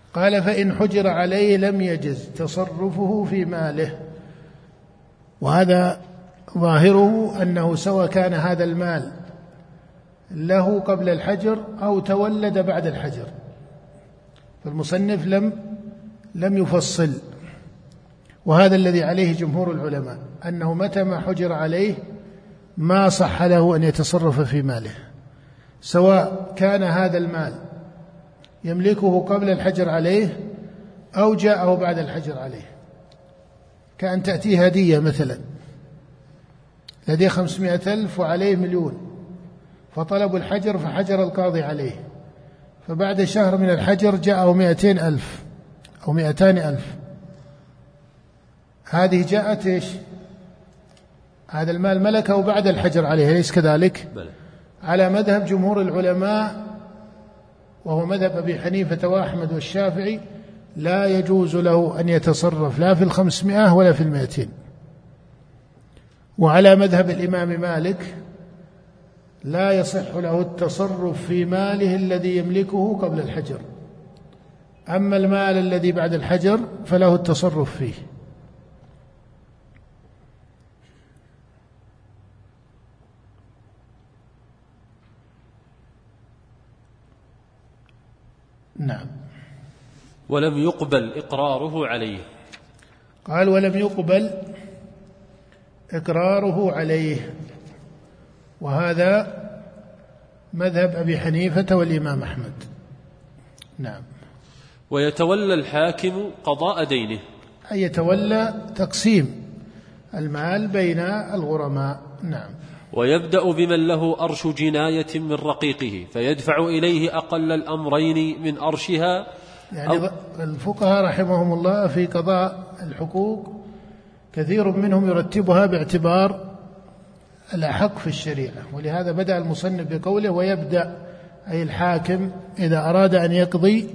قال فإن حجر عليه لم يجز تصرفه في ماله. وهذا ظاهره أنه سواء كان هذا المال له قبل الحجر أو تولد بعد الحجر، فالمصنف لم لم يفصل، وهذا الذي عليه جمهور العلماء أنه متى ما حجر عليه ما صح له أن يتصرف في ماله، سواء كان هذا المال يملكه قبل الحجر عليه أو جاءه بعد الحجر عليه. كأن تأتيه هدية مثلا لديه خمسمائة ألف وعليه مليون، فطلبوا الحجر فحجر القاضي عليه، فبعد شهر من الحجر جاءه مئتين ألف أو مئتان ألف، هذه جاءت إيش؟ هذا المال ملكه بعد الحجر عليه، أليس كذلك؟ بلى. على مذهب جمهور العلماء وهو مذهب أبي حنيفة وأحمد والشافعي لا يجوز له أن يتصرف لا في الخمسمائة ولا في المئتين. وعلى مذهب الإمام مالك لا يصح له التصرف في ماله الذي يملكه قبل الحجر، أما المال الذي بعد الحجر فله التصرف فيه. نعم. ولم يقبل إقراره عليه. قال ولم يقبل إقراره عليه، وهذا مذهب أبي حنيفة والإمام أحمد. نعم. ويتولى الحاكم قضاء دينه، أي يتولى تقسيم المال بين الغرماء. نعم. ويبدأ بمن له أرش جناية من رقيقه فيدفع إليه أقل الأمرين من أرشها. يعني الفقهاء رحمهم الله في قضاء الحقوق كثير منهم يرتبها باعتبار الأحق في الشريعة، ولهذا بدأ المصنف بقوله ويبدأ، أي الحاكم إذا أراد أن يقضي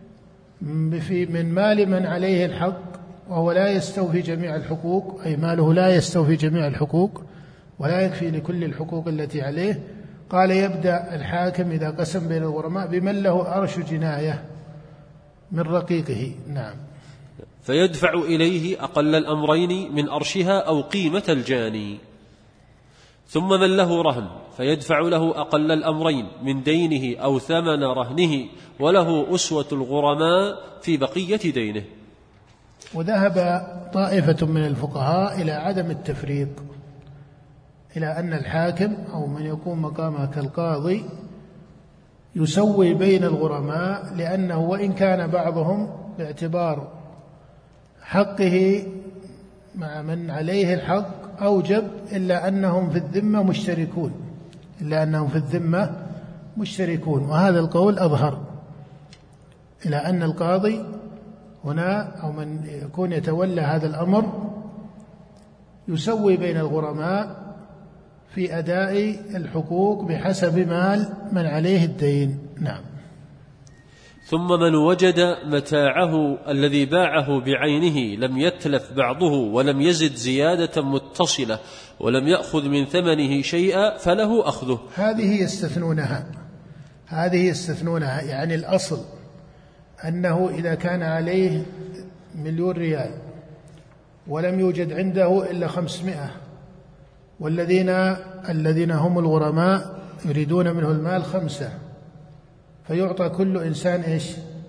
من مال من عليه الحق وهو لا يستوفي جميع الحقوق، أي ماله لا يستوفي جميع الحقوق ولا يكفي لكل الحقوق التي عليه، قال يبدأ الحاكم إذا قسم بين الغرماء بمن له أرش جناية من رقيقه. نعم. فيدفع إليه أقل الأمرين من أرشها أو قيمة الجاني. ثم من له رهن فيدفع له أقل الأمرين من دينه أو ثمن رهنه، وله أسوة الغرماء في بقية دينه. وذهب طائفة من الفقهاء إلى عدم التفريق، إلى أن الحاكم أو من يكون مقامه كالقاضي يسوي بين الغرماء، لأنه وإن كان بعضهم باعتبار حقه مع من عليه الحق أوجب، إلا أنهم في الذمة مشتركون إلا أنهم في الذمة مشتركون وهذا القول أظهر إلى أن القاضي هنا أو من يكون يتولى هذا الأمر يسوي بين الغرماء في أداء الحقوق بحسب مال من عليه الدين. نعم. ثم من وجد متاعه الذي باعه بعينه لم يتلف بعضه ولم يزد زيادة متصلة ولم يأخذ من ثمنه شيئا فله أخذه. هذه يستثنونها هذه يستثنونها يعني الأصل أنه إذا كان عليه مليون ريال ولم يوجد عنده إلا خمسمائة، والذين الذين هم الغرماء يريدون منه المال خمسة، فيعطى كل إنسان إيش؟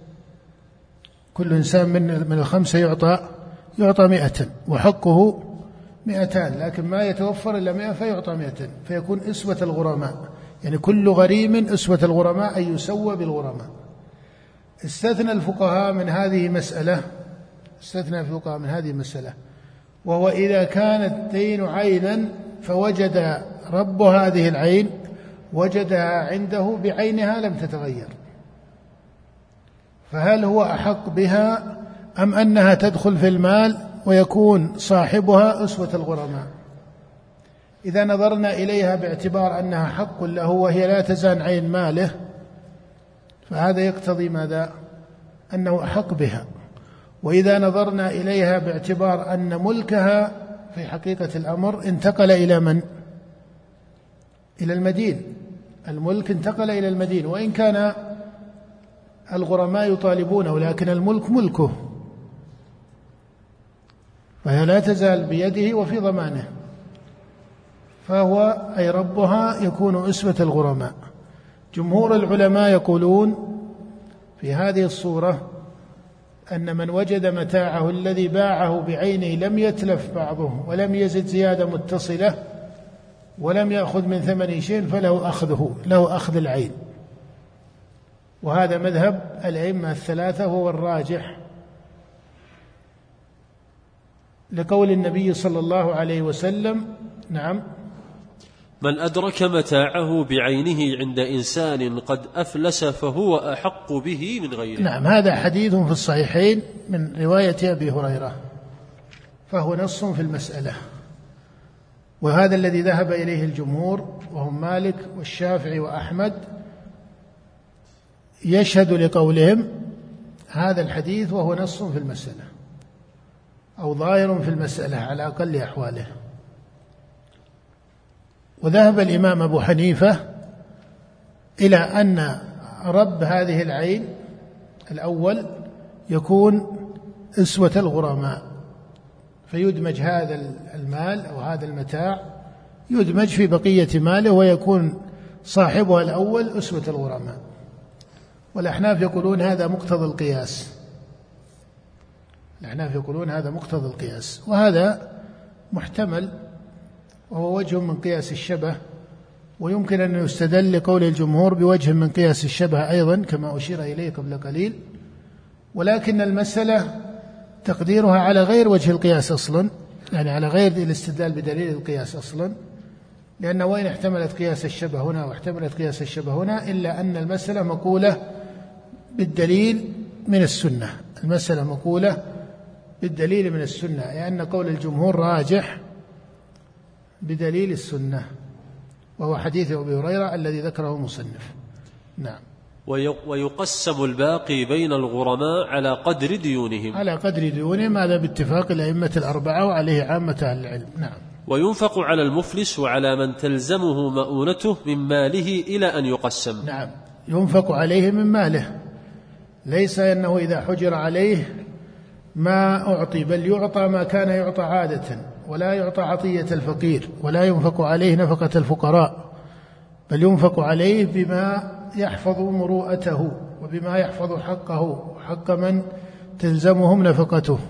كل إنسان من من الخمسة يعطى يعطى مئة وحقه مئتان، لكن ما يتوفر إلا مئة فيعطى مئتين، فيكون أسوة الغرماء، يعني كل غريم أسوة الغرماء أي يسوى بالغرماء. استثنى الفقهاء من هذه مسألة استثنى الفقهاء من هذه المسألة وهو إذا كان الدين عينا فوجد رب هذه العين وجدها عنده بعينها لم تتغير، فهل هو أحق بها أم أنها تدخل في المال ويكون صاحبها أسوة الغرماء؟ إذا نظرنا إليها باعتبار أنها حق له وهي لا تزال عين ماله، فهذا يقتضي ماذا؟ أنه أحق بها. وإذا نظرنا إليها باعتبار أن ملكها في حقيقة الأمر انتقل إلى من؟ إلى المدين، الملك انتقل إلى المدين، وإن كان الغرماء يطالبونه، لكن الملك ملكه، فهي لا تزال بيده وفي ضمانه، فهو أي ربها يكون أسوة الغرماء. جمهور العلماء يقولون في هذه الصورة أن من وجد متاعه الذي باعه بعينه لم يتلف بعضه ولم يزد زيادة متصلة ولم يأخذ من ثمنه شيء فله أخذه، له أخذ العين، وهذا مذهب الأئمة الثلاثة هو الراجح، لقول النبي صلى الله عليه وسلم: نعم، من أدرك متاعه بعينه عند إنسان قد أفلس فهو أحق به من غيره. نعم، هذا حديث في الصحيحين من رواية أبي هريرة، فهو نص في المسألة، وهذا الذي ذهب إليه الجمهور وهم مالك والشافعي وأحمد، يشهد لقولهم هذا الحديث وهو نص في المسألة أو ظاهر في المسألة على أقل أحواله. وذهب الإمام أبو حنيفة إلى أن رب هذه العين الأول يكون أسوة الغرماء، فيدمج هذا المال أو هذا المتاع يدمج في بقية ماله ويكون صاحبها الأول أسوة الغرماء. والأحناف يقولون هذا مقتضى القياس، الأحناف يقولون هذا مقتضى القياس، وهذا محتمل وهو وجه من قياس الشبه، ويمكن أن يستدل لقول الجمهور بوجه من قياس الشبه أيضا كما أشير إليه قبل قليل، ولكن المسألة تقديرها على غير وجه القياس أصلا، يعني على غير الاستدلال بدليل القياس أصلا، لأن وين احتملت قياس الشبه هنا واحتملت قياس الشبه هنا إلا أن المسألة مقولة بالدليل من السنة، المسألة مقولة بالدليل من السنة، لأن قول الجمهور راجح بدليل السنة، وهو حديث أبي هريرة الذي ذكره المصنف. نعم. ويقسم الباقي بين الغرماء على قدر ديونهم، على قدر ديونهم، هذا باتفاق الأئمة الأربعة وعليه عامة أهل العلم. نعم. وينفق على المفلس وعلى من تلزمه مؤونته من ماله إلى أن يقسم. نعم، ينفق عليه من ماله، ليس أنه إذا حجر عليه ما أعطي، بل يعطى ما كان يعطى عادة، ولا يعطى عطية الفقير، ولا ينفق عليه نفقة الفقراء، بل ينفق عليه بما يحفظ مروءته وبما يحفظ حقه وحق من تلزمهم نفقته،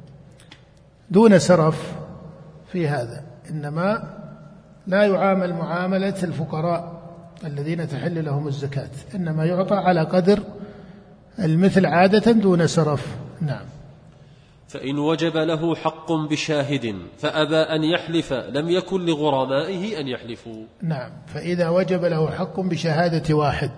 دون سرف في هذا. إنما لا يعامل معاملة الفقراء الذين تحل لهم الزكاة، إنما يعطى على قدر المثل عادة دون سرف. نعم. فإن وجب له حق بشاهد فأبى أن يحلف لم يكن لغرمائه أن يحلفوا. نعم، فإذا وجب له حق بشهادة واحد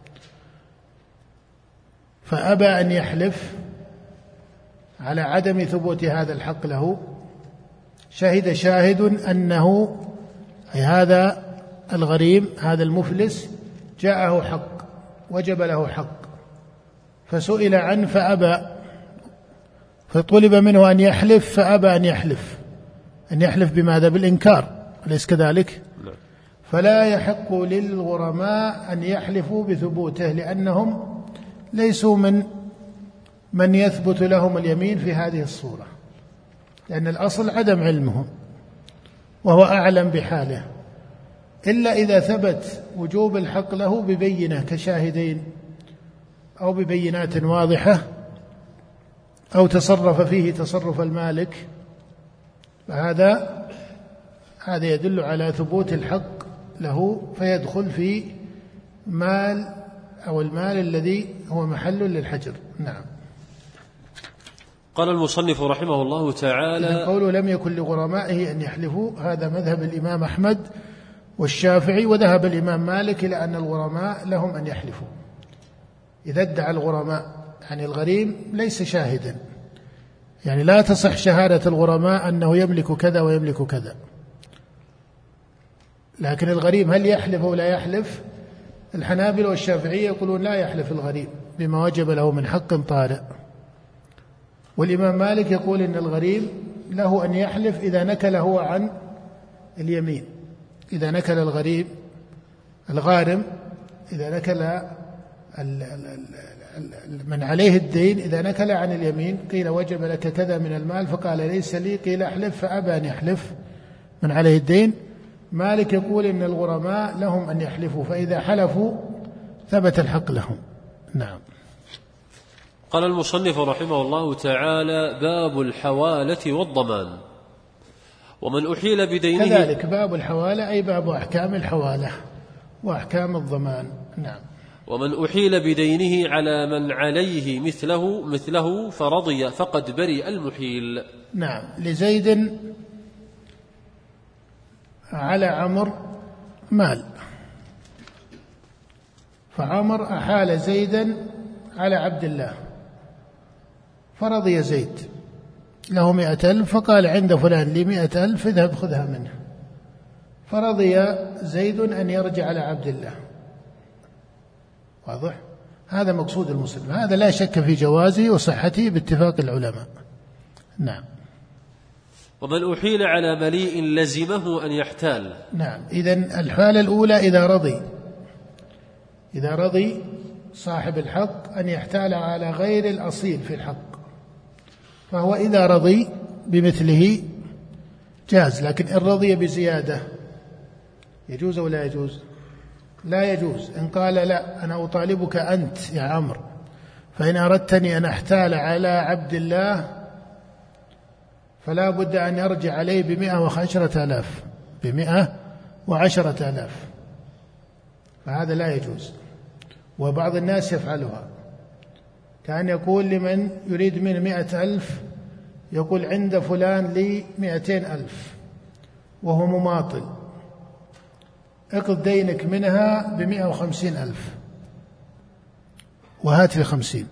فأبى أن يحلف على عدم ثبوت هذا الحق له، شهد شاهد أنه أي هذا الغريم هذا المفلس جاءه حق، وجب له حق، فسئل عنه فأبى، فطلب منه أن يحلف فأبى أن يحلف، أن يحلف بماذا؟ بالإنكار، أليس كذلك؟ فلا يحق للغرماء أن يحلفوا بثبوته، لأنهم ليسوا من من يثبت لهم اليمين في هذه الصورة، لأن الأصل عدم علمهم وهو أعلم بحاله، إلا إذا ثبت وجوب الحق له ببينة كشاهدين أو ببينات واضحة أو تصرف فيه تصرف المالك، فهذا هذا يدل على ثبوت الحق له، فيدخل في مال أو المال الذي هو محل للحجر. نعم. قال المصنف رحمه الله تعالى: قوله لم يكن لغرمائه أن يحلفوا، هذا مذهب الإمام أحمد والشافعي، وذهب الإمام مالك إلى أن الغرماء لهم أن يحلفوا إذا ادعى الغرماء، يعني الغريم ليس شاهدا، يعني لا تصح شهادة الغرماء أنه يملك كذا ويملك كذا، لكن الغريم هل يحلف أو لا يحلف؟ الحنابلة والشافعية يقولون لا يحلف الغريم بما وجب له من حق طارئ، والإمام مالك يقول إن الغريم له أن يحلف إذا نكل هو عن اليمين، إذا نكل الغريم الغارم إذا نكل من عليه الدين إذا نكل عن اليمين قيل وجب لك كذا من المال فقال ليس لي، قيل احلف فأبى أن يحلف من عليه الدين. مالك يقول إن الغرماء لهم أن يحلفوا، فإذا حلفوا ثبت الحق لهم. نعم. قال المصنف رحمه الله تعالى: باب الحوالة والضمان. ومن أحيل بدينه، كذلك باب الحوالة أي باب أحكام الحوالة وأحكام الضمان. نعم. ومن أحيل بدينه على من عليه مثله مثله فرضي فقد برئ المحيل. نعم. لزيد على عمر مال، فعمر أحال زيدا على عبد الله فرضي زيد له مئة ألف، فقال عند فلان لي مئة ألف اذهب خذها منه، فرضي زيد أن يرجع على عبد الله. واضح؟ هذا مقصود المسلم، هذا لا شك في جوازه وصحته باتفاق العلماء. نعم. ومن أحيل على مليء لزمه أن يحتال. نعم. إذن الحالة الأولى إذا رضي إذا رضي صاحب الحق أن يحتال على غير الأصيل في الحق، فهو إذا رضي بمثله جاز. لكن إن رضي بزيادة يجوز أو لا يجوز؟ لا يجوز. إن قال لا أنا أطالبك أنت يا عمرو، فإن أردتني أن أحتال على عبد الله فلا بد أن يرجع عليه بمئة وعشرة آلاف بمئة وعشرة آلاف، فهذا لا يجوز. وبعض الناس يفعلها، كان يقول لمن يريد من مئة ألف يقول عند فلان لي مئتين ألف وهو مماطل، اقض دينك منها بمئة وخمسين ألف وهات لي خمسين،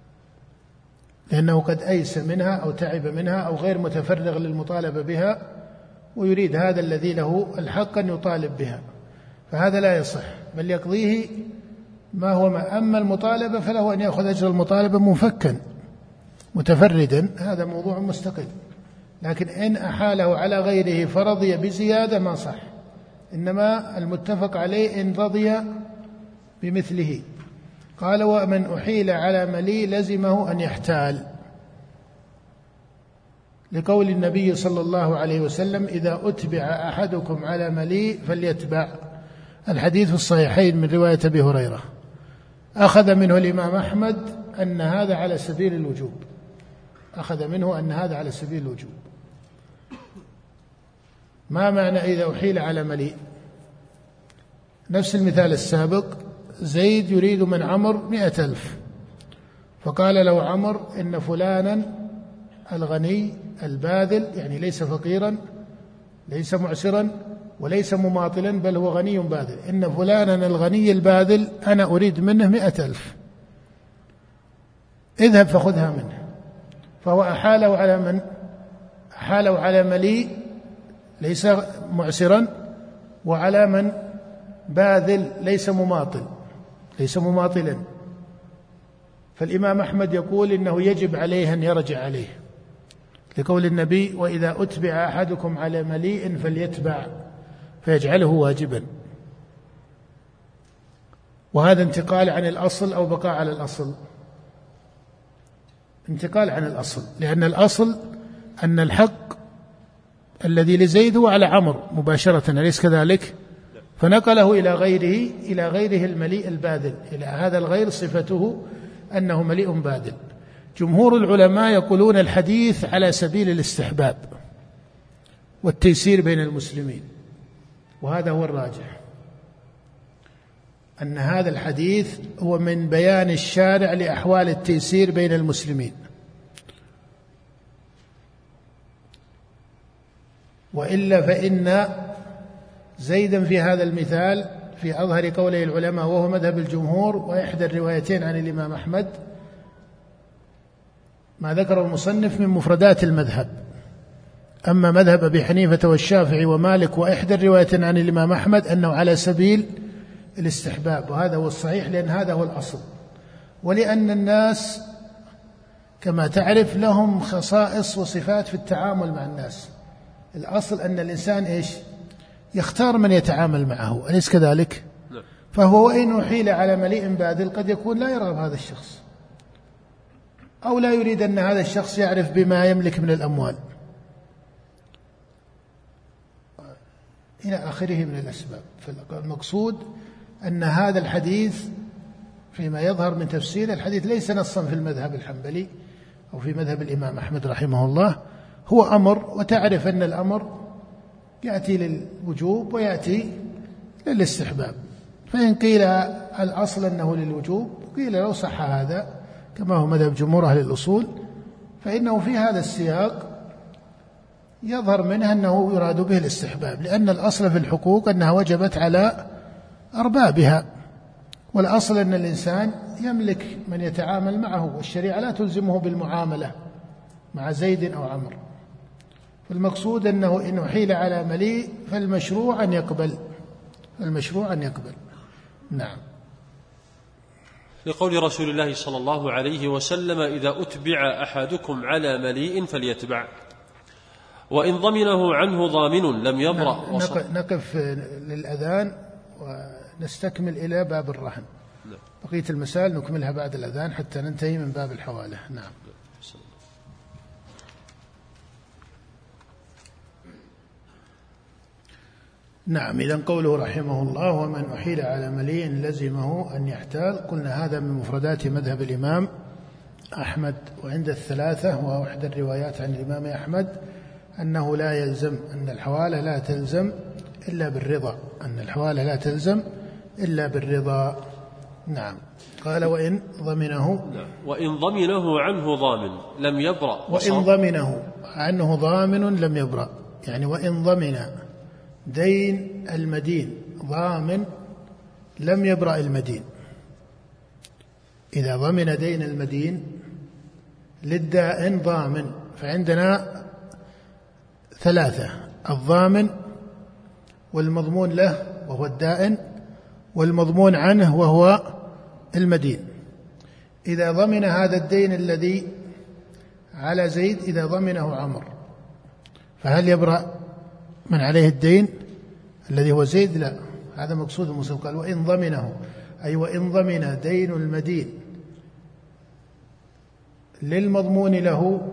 لأنه قد أيس منها أو تعب منها أو غير متفرغ للمطالبة بها، ويريد هذا الذي له الحق أن يطالب بها، فهذا لا يصح، بل يقضيه ما هو ما. أما المطالبة فله أن يأخذ أجر المطالبة منفكا متفردا، هذا موضوع مستقل. لكن إن أحاله على غيره فرضي بزيادة ما صح، إنما المتفق عليه إن رضي بمثله. قال: ومن أحيل على ملي لزمه أن يحتال، لقول النبي صلى الله عليه وسلم: إذا أتبع أحدكم على ملي فليتبع. الحديث في الصحيحين من رواية أبي هريرة. أخذ منه الإمام أحمد أن هذا على سبيل الوجوب، أخذ منه أن هذا على سبيل الوجوب. ما معنى إذا أحيل على ملي؟ نفس المثال السابق، زيد يريد من عمر مئة ألف، فقال له عمر: إن فلانا الغني الباذل، يعني ليس فقيرا ليس معسرا وليس مماطلا، بل هو غني باذل، إن فلانا الغني الباذل أنا أريد منه مئة ألف، اذهب فخذها منه. فهو أحاله على من؟ أحاله على ملي ليس معسرا، وعلى من؟ باذل ليس مماطل ليس مماطلا. فالإمام أحمد يقول إنه يجب عليه أن يرجع عليه، لقول النبي: وإذا أتبع أحدكم على مليء فليتبع، فيجعله واجبا. وهذا انتقال عن الأصل أو بقاء على الأصل؟ انتقال عن الأصل، لأن الأصل أن الحق الذي لزيد هو على عمر مباشرة، أليس كذلك؟ فنقله إلى غيره إلى غيره المليء الباذل، إلى هذا الغير صفته أنه مليء باذل. جمهور العلماء يقولون الحديث على سبيل الاستحباب والتيسير بين المسلمين، وهذا هو الراجح، أن هذا الحديث هو من بيان الشارع لأحوال التيسير بين المسلمين. وإلا فإن زيدا في هذا المثال في أظهر قوله العلماء وهو مذهب الجمهور وإحدى الروايتين عن الإمام أحمد، ما ذكر المصنف من مفردات المذهب. أما مذهب أبي حنيفة والشافعي ومالك وإحدى الروايتين عن الإمام أحمد أنه على سبيل الاستحباب، وهذا هو الصحيح، لأن هذا هو الأصل. ولأن الناس كما تعرف لهم خصائص وصفات في التعامل مع الناس. الأصل أن الإنسان إيش؟ يختار من يتعامل معه، أليس كذلك؟ فهو وإن أحيل على مليء باذل قد يكون لا يرغب هذا الشخص، أو لا يريد أن هذا الشخص يعرف بما يملك من الأموال إلى آخره من الأسباب. فالمقصود أن هذا الحديث فيما يظهر من تفسير الحديث ليس نصا في المذهب الحنبلي أو في مذهب الإمام أحمد رحمه الله، هو أمر، وتعرف أن الأمر يأتي للوجوب ويأتي للاستحباب. فإن قيل الأصل أنه للوجوب قيل لو صح هذا كما هو مذهب جمهور أهل الأصول، فإنه في هذا السياق يظهر منها أنه يراد به الاستحباب، لأن الأصل في الحقوق أنها وجبت على أربابها، والأصل أن الإنسان يملك من يتعامل معه، والشريعة لا تلزمه بالمعاملة مع زيد أو عمرو. فالمقصود أنه إن أحيل على مليء فالمشروع أن يقبل، المشروع أن يقبل. نعم. لقول رسول الله صلى الله عليه وسلم: إذا أتبع أحدكم على مليء فليتبع، وإن ضمنه عنه ضامن لم يبرأ. نعم. نقف للأذان ونستكمل إلى باب الرهن. نعم. بقية المسائل نكملها بعد الأذان حتى ننتهي من باب الحوالة. نعم. نعم. إذن قوله رحمه الله: ومن أحيل على مليء لزمه أن يحتال. قلنا هذا من مفردات مذهب الإمام أحمد، وعند الثلاثة وهو إحدى الروايات عن الإمام أحمد أنه لا يلزم، أن الحوالة لا تلزم إلا بالرضا، أن الحوالة لا تلزم إلا بالرضا. نعم. قال: وإن ضمنه نعم. وإن ضمنه عنه ضامن لم يبرأ. وإن ضمنه عنه ضامن لم يبرأ، يعني وإن ضمن دين المدين ضامن لم يبرأ المدين. إذا ضمن دين المدين للدائن ضامن، فعندنا ثلاثة: الضامن والمضمون له وهو الدائن، والمضمون عنه وهو المدين. إذا ضمن هذا الدين الذي على زيد، إذا ضمنه عمرو، فهل يبرأ من عليه الدين الذي هو زيد؟ لا، هذا مقصود المصنف. قال: وإن ضمنه، أي وإن ضمن دين المدين للمضمون له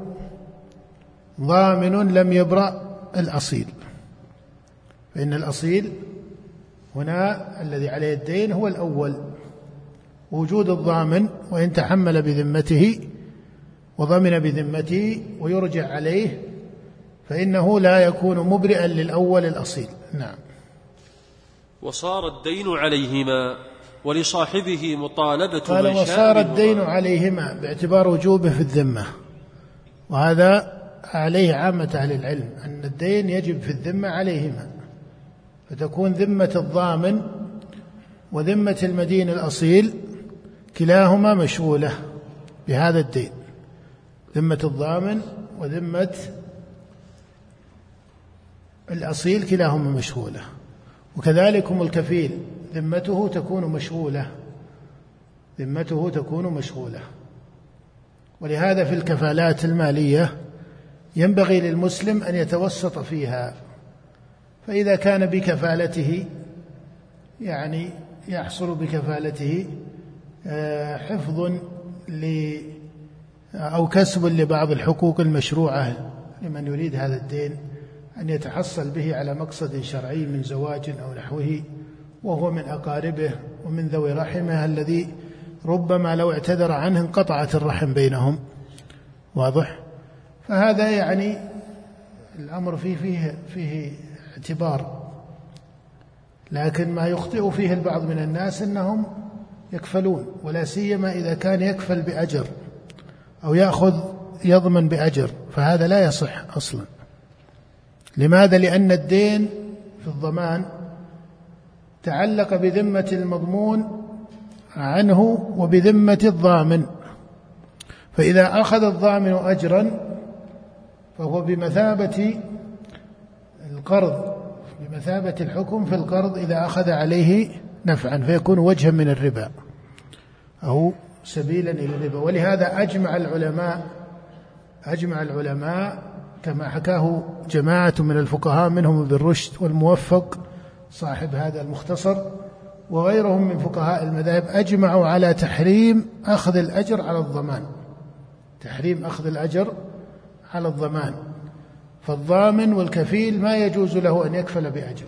ضامن لم يبرأ الأصيل، فإن الأصيل هنا الذي عليه الدين هو الأول، وجود الضامن وإن تحمل بذمته وضمن بذمته ويرجع عليه فإنه لا يكون مبرئا للأول الأصيل. نعم. وصار الدين عليهما ولصاحبه مطالبة. قال: وصار الدين عليهما باعتبار وجوبه في الذمة، وهذا عليه عامة أهل العلم، أن الدين يجب في الذمة عليهما، فتكون ذمة الضامن وذمة المدين الأصيل كلاهما مشغولة بهذا الدين، ذمة الضامن وذمة الأصيل كلاهما مشغولة. وكذلك الكفيل ذمته تكون مشغولة، ذمته تكون مشغولة. ولهذا في الكفالات المالية ينبغي للمسلم أن يتوسط فيها، فإذا كان بكفالته يعني يحصل بكفالته حفظ أو كسب لبعض الحقوق المشروعة لمن يريد هذا الدين أن يتحصل به على مقصد شرعي من زواج أو نحوه، وهو من أقاربه ومن ذوي رحمه الذي ربما لو اعتذر عنه انقطعت الرحم بينهم. واضح؟ فهذا يعني الأمر فيه فيه فيه اعتبار، لكن ما يخطئ فيه البعض من الناس أنهم يكفلون، ولا سيما إذا كان يكفل بأجر أو يأخذ يضمن بأجر، فهذا لا يصح أصلا. لماذا؟ لأن الدين في الضمان تعلق بذمة المضمون عنه وبذمة الضامن، فإذا أخذ الضامن أجرا فهو بمثابة القرض، بمثابة الحكم في القرض إذا أخذ عليه نفعا، فيكون وجها من الربا أو سبيلا إلى الربا. ولهذا أجمع العلماء أجمع العلماء كما حكاه جماعة من الفقهاء منهم ابن رشد والموفق صاحب هذا المختصر وغيرهم من فقهاء المذاهب، أجمعوا على تحريم أخذ الأجر على الضمان، تحريم أخذ الأجر على الضمان، فالضامن والكفيل ما يجوز له أن يكفل بأجر،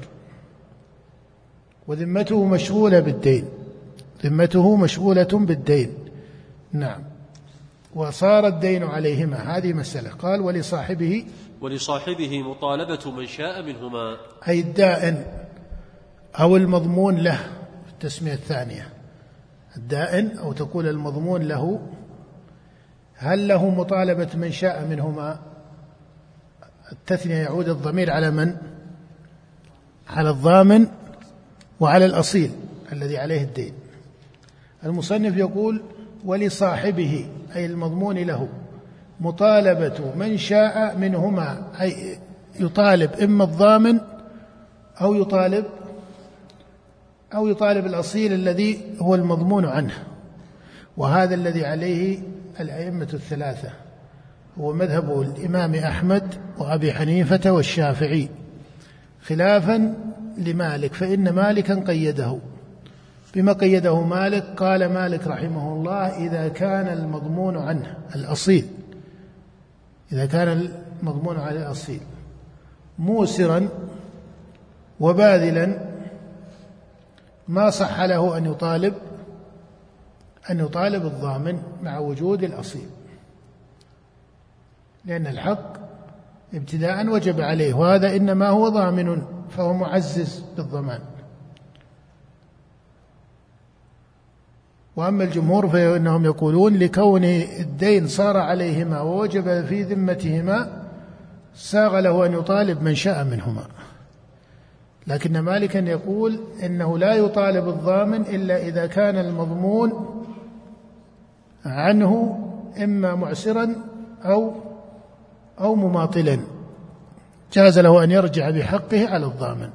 وذمته مشغولة بالدين، ذمته مشغولة بالدين. نعم. وصار الدين عليهما، هذه مسألة. قال ولصاحبه ولصاحبه مطالبة من شاء منهما، أي الدائن أو المضمون له، التسمية الثانية الدائن، أو تقول المضمون له. هل له مطالبة من شاء منهما؟ التثنية يعود الضمير على من؟ على الضامن وعلى الأصيل الذي عليه الدين. المصنف يقول ولصاحبه أي المضمون له مطالبة من شاء منهما، أي يطالب إما الضامن أو يطالب أو يطالب الأصيل الذي هو المضمون عنه. وهذا الذي عليه الأئمة الثلاثة، هو مذهب الإمام أحمد وأبي حنيفة والشافعي، خلافا لمالك، فإن مالكا قيده. بما قيده مالك؟ قال مالك رحمه الله إذا كان المضمون عنه الأصيل، إذا كان المضمون على الأصيل موسرا وباذلا ما صح له أن يطالب أن يطالب الضامن مع وجود الأصيل، لأن الحق ابتداء وجب عليه، وهذا إنما هو ضامن فهو معزز بالضمان. وأما الجمهور فإنهم يقولون لكون الدين صار عليهما ووجب في ذمتهما ساغ له أن يطالب من شاء منهما. لكن مالكا يقول إنه لا يطالب الضامن إلا إذا كان المضمون عنه إما معسرا أو أو مماطلا، جاز له أن يرجع بحقه على الضامن.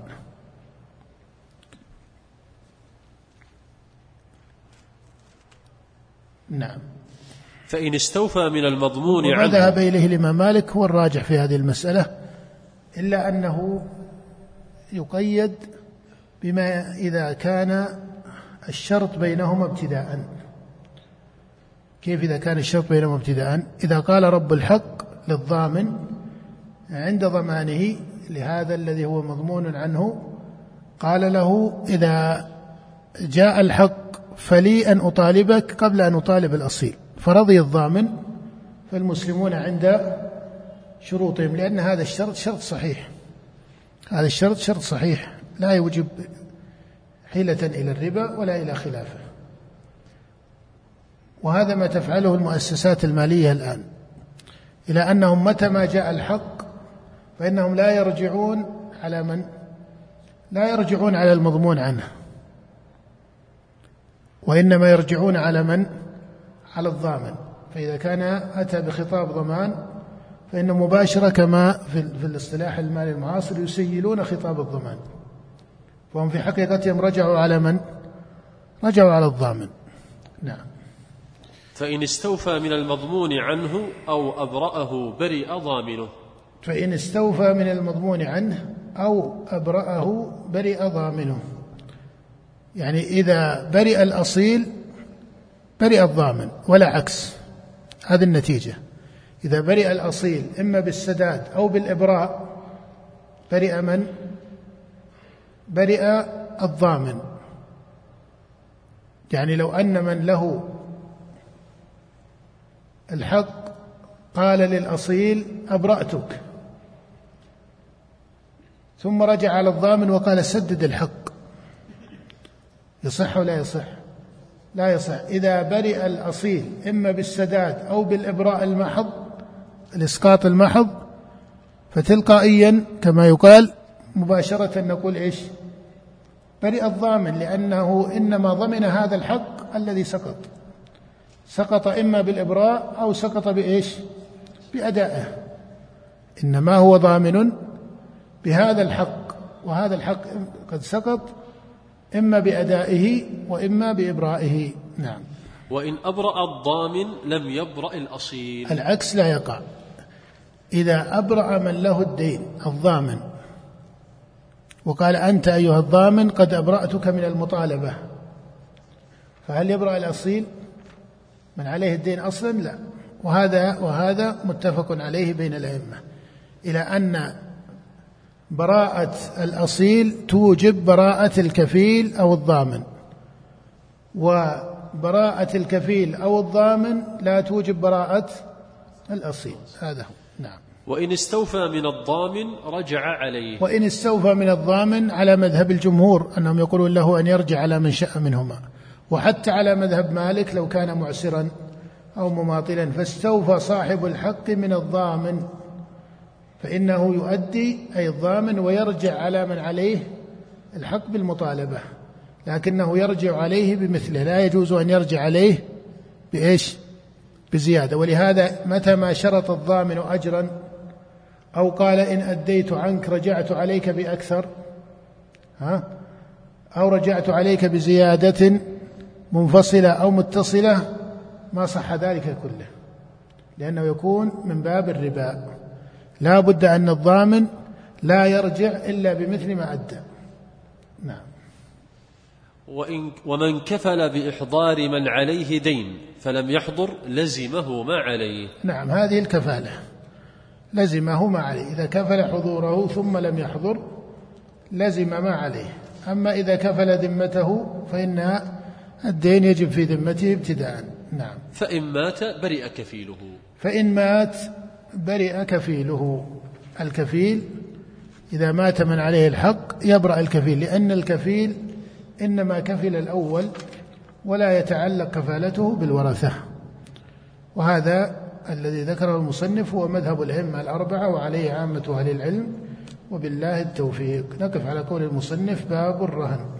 نعم. فإن استوفى من المضمون عنه، وذهب إليه الإمام مالك هو الراجح في هذه المسألة، إلا أنه يقيد بما إذا كان الشرط بينهما ابتداء. كيف إذا كان الشرط بينهما ابتداء؟ إذا قال رب الحق للضامن عند ضمانه لهذا الذي هو مضمون عنه، قال له إذا جاء الحق فلي أن أطالبك قبل أن أطالب الأصيل، فرضي الضامن، فالمسلمون عند شروطهم، لأن هذا الشرط شرط صحيح، هذا الشرط شرط صحيح لا يوجب حيلة إلى الربا ولا إلى خلافه. وهذا ما تفعله المؤسسات المالية الآن، إلى أنهم متى ما جاء الحق فإنهم لا يرجعون على من؟ لا يرجعون على المضمون عنه، وإنما يرجعون على من؟ على الضامن. فإذا كان أتى بخطاب ضمان فإن مباشرة كما في, في الاصطلاح المالي المعاصر يسيلون خطاب الضمان، فهم في حقيقتهم رجعوا على من؟ رجعوا على الضامن. نعم. فإن استوفى من المضمون عنه أو أبرأه برئ ضامنه، فإن استوفى من المضمون عنه أو أبرأه برئ ضامنه، يعني إذا برئ الأصيل برئ الضامن ولا عكس، هذه النتيجة. إذا برئ الأصيل إما بالسداد أو بالإبراء برئ من؟ برئ الضامن. يعني لو أن من له الحق قال للأصيل أبرأتك، ثم رجع على الضامن وقال سدد الحق، يصح ولا يصح؟ لا يصح. إذا برئ الأصيل إما بالسداد أو بالإبراء المحض، الإسقاط المحض، فتلقائيا كما يقال مباشرة نقول إيش؟ برئ الضامن، لأنه إنما ضمن هذا الحق الذي سقط، سقط إما بالإبراء أو سقط بإيش؟ بأدائه، إنما هو ضامن بهذا الحق، وهذا الحق قد سقط إما بأدائه وإما بإبرائه. نعم. وإن أبرأ الضامن لم يبرأ الأصيل، العكس لا يقع. إذا أبرأ من له الدين الضامن وقال أنت أيها الضامن قد أبرأتك من المطالبة، فهل يبرأ الأصيل من عليه الدين أصلا؟ لا. وهذا وهذا متفق عليه بين الأئمة، إلى أن براءة الأصيل توجب براءة الكفيل أو الضامن، وبراءة الكفيل أو الضامن لا توجب براءة الأصيل. هذا هو. نعم. وإن استوفى من الضامن رجع عليه. وإن استوفى من الضامن على مذهب الجمهور أنهم يقولون له أن يرجع على من شاء منهما، وحتى على مذهب مالك لو كان معسرا أو مماطلا فاستوفى صاحب الحق من الضامن فإنه يؤدي أي الضامن ويرجع على من عليه الحق بالمطالبة، لكنه يرجع عليه بمثله، لا يجوز أن يرجع عليه بإيش؟ بزيادة. ولهذا متى ما شرط الضامن أجرا أو قال إن أديت عنك رجعت عليك بأكثر، ها، أو رجعت عليك بزيادة منفصلة أو متصلة، ما صح ذلك كله، لأنه يكون من باب الربا. لا بد أن الضامن لا يرجع إلا بمثل ما أدى. نعم. وإن ومن كفل بإحضار من عليه دين فلم يحضر لزمه ما عليه. نعم، هذه الكفالة لزمه ما عليه، إذا كفل حضوره ثم لم يحضر لزم ما عليه. أما إذا كفل ذمته فإن الدين يجب في ذمته ابتداء. نعم. فإن مات برئ كفيله. فإن مات برئ كفيله. الكفيل إذا مات من عليه الحق يبرأ الكفيل، لأن الكفيل إنما كفل الأول ولا يتعلق كفالته بالورثة. وهذا الذي ذكره المصنف هو مذهب الأئمة الأربعة وعليه عامة أهل العلم، وبالله التوفيق. نقف على قول المصنف: باب الرهن.